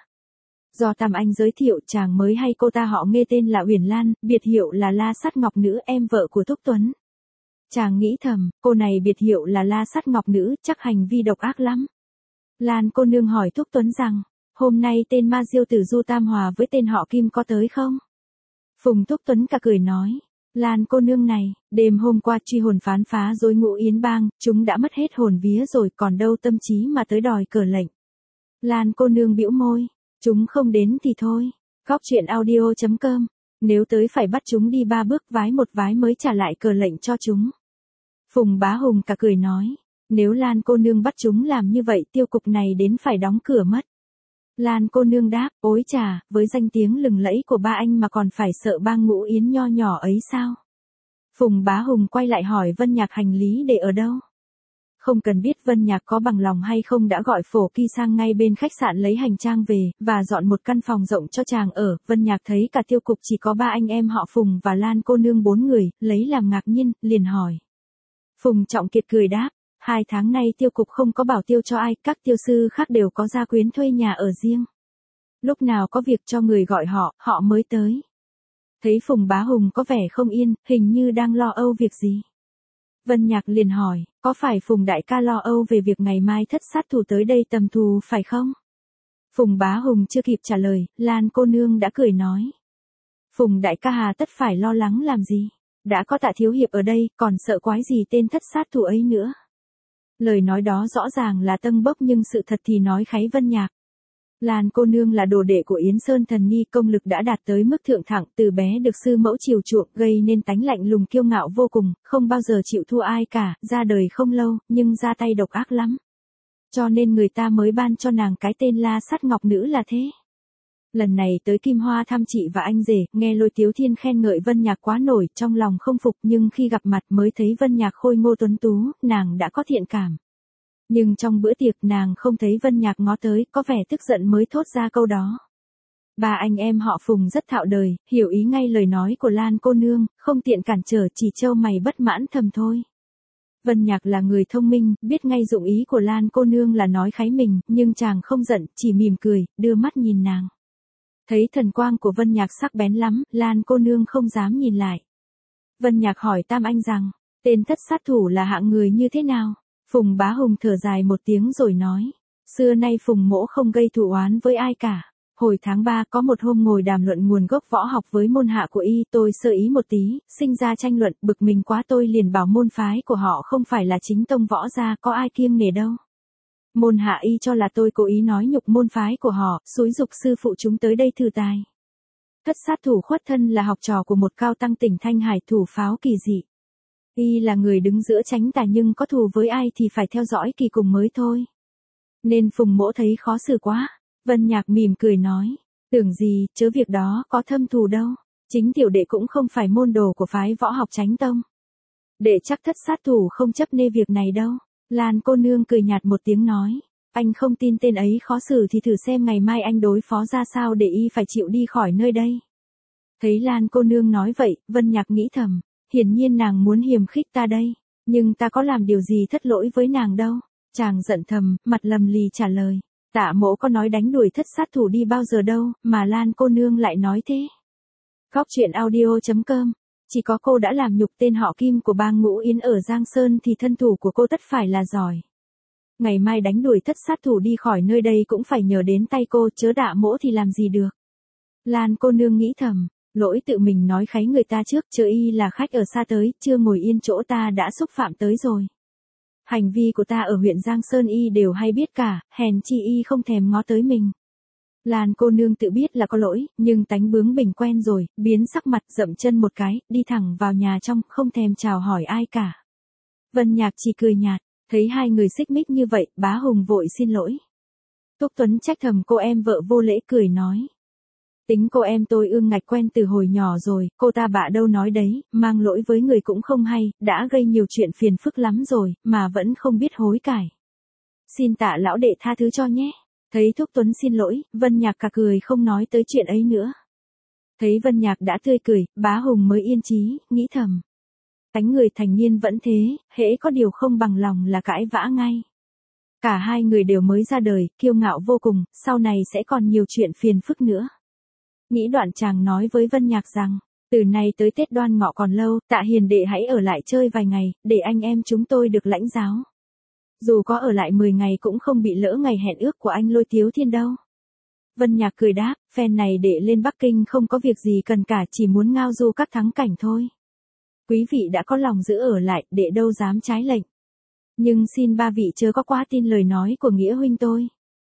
S1: Do Tam Anh giới thiệu chàng mới hay cô ta họ nghe tên là Uyển Lan, biệt hiệu là La Sắt Ngọc Nữ, em vợ của Túc Tuấn. Chàng nghĩ thầm, cô này biệt hiệu là La Sắt Ngọc Nữ, chắc hành vi độc ác lắm. Lan cô nương hỏi Túc Tuấn rằng, hôm nay tên ma diêu tử Du Tam Hòa với tên họ Kim có tới không? Phùng Túc Tuấn cả cười nói, Lan cô nương này, đêm hôm qua truy hồn phán phá rối Ngũ Yến Bang, chúng đã mất hết hồn vía rồi còn đâu tâm trí mà tới đòi cờ lệnh. Lan cô nương bĩu môi, chúng không đến thì thôi. Góc chuyện audio chấm com, nếu tới phải bắt chúng đi ba bước vái một vái mới trả lại cờ lệnh cho chúng. Phùng Bá Hùng cả cười nói, nếu Lan cô nương bắt chúng làm như vậy tiêu cục này đến phải đóng cửa mất. Lan cô nương đáp, ối chà, với danh tiếng lừng lẫy của ba anh mà còn phải sợ bang Ngũ Yến nho nhỏ ấy sao? Phùng Bá Hùng quay lại hỏi Vân Nhạc hành lý để ở đâu? Không cần biết Vân Nhạc có bằng lòng hay không đã gọi Phổ Kỳ sang ngay bên khách sạn lấy hành trang về, và dọn một căn phòng rộng cho chàng ở. Vân Nhạc thấy cả tiêu cục chỉ có ba anh em họ Phùng và Lan cô nương bốn người, lấy làm ngạc nhiên, liền hỏi. Phùng Trọng Kiệt cười đáp, Hai tháng nay tiêu cục không có bảo tiêu cho ai, các tiêu sư khác đều có gia quyến thuê nhà ở riêng. Lúc nào có việc cho người gọi họ, họ mới tới. Thấy Phùng Bá Hùng có vẻ không yên, hình như đang lo âu việc gì. Vân Nhạc liền hỏi, có phải Phùng đại ca lo âu về việc ngày mai thất sát thủ tới đây tầm thù phải không? Phùng Bá Hùng chưa kịp trả lời, Lan cô nương đã cười nói. Phùng đại ca hà tất phải lo lắng làm gì, đã có Tạ thiếu hiệp ở đây, còn sợ quái gì tên thất sát thủ ấy nữa. Lời nói đó rõ ràng là tâng bốc nhưng sự thật thì nói kháy Vân Nhạc. Lan cô nương là đồ đệ của Yến Sơn thần ni, công lực đã đạt tới mức thượng thẳng, từ bé được sư mẫu chiều chuộng, gây nên tánh lạnh lùng kiêu ngạo vô cùng, không bao giờ chịu thua ai cả, ra đời không lâu, nhưng ra tay độc ác lắm. Cho nên người ta mới ban cho nàng cái tên La Sát Ngọc Nữ là thế. Lần này tới Kim Hoa thăm chị và anh rể, nghe Lôi Tiếu Thiên khen ngợi Vân Nhạc quá nổi, trong lòng không phục, nhưng khi gặp mặt mới thấy Vân Nhạc khôi ngô tuấn tú, nàng đã có thiện cảm. Nhưng trong bữa tiệc nàng không thấy Vân Nhạc ngó tới, có vẻ tức giận mới thốt ra câu đó. Ba anh em họ Phùng rất thạo đời, hiểu ý ngay lời nói của Lan cô nương, không tiện cản trở, chỉ trâu mày bất mãn thầm thôi. Vân Nhạc là người thông minh, biết ngay dụng ý của Lan cô nương là nói kháy mình, nhưng chàng không giận, chỉ mỉm cười, đưa mắt nhìn nàng. Thấy thần quang của Vân Nhạc sắc bén lắm, Lan cô nương không dám nhìn lại. Vân Nhạc hỏi Tam Anh rằng, tên thất sát thủ là hạng người như thế nào? Phùng Bá Hùng thở dài một tiếng rồi nói, xưa nay Phùng mỗ không gây thù oán với ai cả. Hồi tháng ba có một hôm ngồi đàm luận nguồn gốc võ học với môn hạ của y, tôi sơ ý một tí, sinh ra tranh luận, bực mình quá tôi liền bảo môn phái của họ không phải là chính tông võ gia, có ai kiêng nể đâu. Môn hạ y cho là tôi cố ý nói nhục môn phái của họ, xúi giục sư phụ chúng tới đây thử tài. Thất sát thủ khuất thân là học trò của một cao tăng tỉnh Thanh Hải, thủ pháo kỳ dị. Y là người đứng giữa tránh tà, nhưng có thù với ai thì phải theo dõi kỳ cùng mới thôi. Nên Phùng mỗ thấy khó xử quá. Vân Nhạc mỉm cười nói, tưởng gì, chớ việc đó có thâm thù đâu. Chính tiểu đệ cũng không phải môn đồ của phái võ học Chánh Tông. Đệ chắc thất sát thủ không chấp nê việc này đâu. Lan cô nương cười nhạt một tiếng nói, anh không tin tên ấy khó xử thì thử xem ngày mai anh đối phó ra sao để y phải chịu đi khỏi nơi đây. Thấy Lan cô nương nói vậy, Vân Nhạc nghĩ thầm, hiển nhiên nàng muốn hiềm khích ta đây, nhưng ta có làm điều gì thất lỗi với nàng đâu. Chàng giận thầm, mặt lầm lì trả lời, Tạ mỗ có nói đánh đuổi thất sát thủ đi bao giờ đâu, mà Lan cô nương lại nói thế. Góc truyện audio chấm com, chỉ có cô đã làm nhục tên họ Kim của bang Ngũ Yến ở Giang Sơn thì thân thủ của cô tất phải là giỏi. Ngày mai đánh đuổi thất sát thủ đi khỏi nơi đây cũng phải nhờ đến tay cô, chớ Tạ mỗ thì làm gì được. Lan cô nương nghĩ thầm, lỗi tự mình nói kháy người ta trước, chớ y là khách ở xa tới, chưa ngồi yên chỗ ta đã xúc phạm tới rồi. Hành vi của ta ở huyện Giang Sơn y đều hay biết cả, hèn chi y không thèm ngó tới mình. Lan cô nương tự biết là có lỗi, nhưng tánh bướng bỉnh quen rồi, biến sắc mặt, dậm chân một cái, đi thẳng vào nhà trong, không thèm chào hỏi ai cả. Vân Nhạc chỉ cười nhạt, thấy hai người xích mích như vậy, Bá Hùng vội xin lỗi. Túc Tuấn trách thầm cô em vợ vô lễ, cười nói. Tính cô em tôi ương ngạch quen từ hồi nhỏ rồi, cô ta bạ đâu nói đấy, mang lỗi với người cũng không hay, đã gây nhiều chuyện phiền phức lắm rồi, mà vẫn không biết hối cải. Xin Tạ lão đệ tha thứ cho nhé. Thấy Thúc Tuấn xin lỗi, Vân Nhạc cả cười không nói tới chuyện ấy nữa. Thấy Vân Nhạc đã tươi cười, Bá Hùng mới yên chí, nghĩ thầm. Tánh người thành niên vẫn thế, hễ có điều không bằng lòng là cãi vã ngay. Cả hai người đều mới ra đời, kiêu ngạo vô cùng, sau này sẽ còn nhiều chuyện phiền phức nữa. Nghĩ đoạn chàng nói với Vân Nhạc rằng, từ nay tới Tết Đoan Ngọ còn lâu, Tạ hiền đệ hãy ở lại chơi vài ngày, để anh em chúng tôi được lãnh giáo. Dù có ở lại mười ngày cũng không bị lỡ ngày hẹn ước của anh Lôi Tiếu Thiên đâu. Vân Nhạc cười đáp, phen này đệ lên Bắc Kinh không có việc gì cần cả, chỉ muốn ngao du các thắng cảnh thôi. Quý vị đã có lòng giữ ở lại, đệ đâu dám trái lệnh. Nhưng xin ba vị chớ có quá tin lời nói của nghĩa huynh tôi.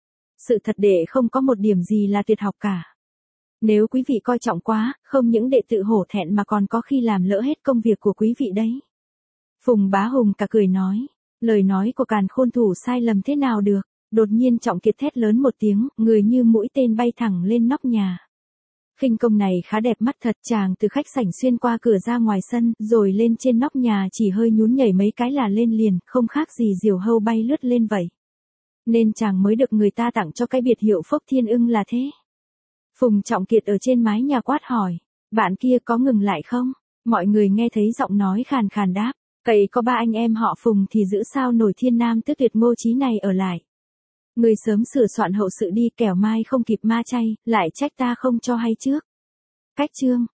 S1: Sự thật đệ không có một điểm gì là tuyệt học cả. Nếu quý vị coi trọng quá, không những đệ tự hổ thẹn mà còn có khi làm lỡ hết công việc của quý vị đấy. Phùng Bá Hùng cả cười nói, lời nói của Càn Khôn thủ sai lầm thế nào được. Đột nhiên Trọng Kiệt thét lớn một tiếng, người như mũi tên bay thẳng lên nóc nhà. Khinh công này khá đẹp mắt thật, chàng từ khách sảnh xuyên qua cửa ra ngoài sân, rồi lên trên nóc nhà chỉ hơi nhún nhảy mấy cái là lên liền, không khác gì diều hâu bay lướt lên vậy. Nên chàng mới được người ta tặng cho cái biệt hiệu Phốc Thiên Ưng là thế. Phùng Trọng Kiệt ở trên mái nhà quát hỏi, bạn kia có ngừng lại không? Mọi người nghe thấy giọng nói khàn khàn đáp, Cậy có ba anh em họ Phùng thì giữ sao nổi thiên nam tước tuyệt Ngô Chí này ở lại. Người sớm sửa soạn hậu sự đi kẻo mai không kịp ma chay, lại trách ta không cho hay trước. Cách chương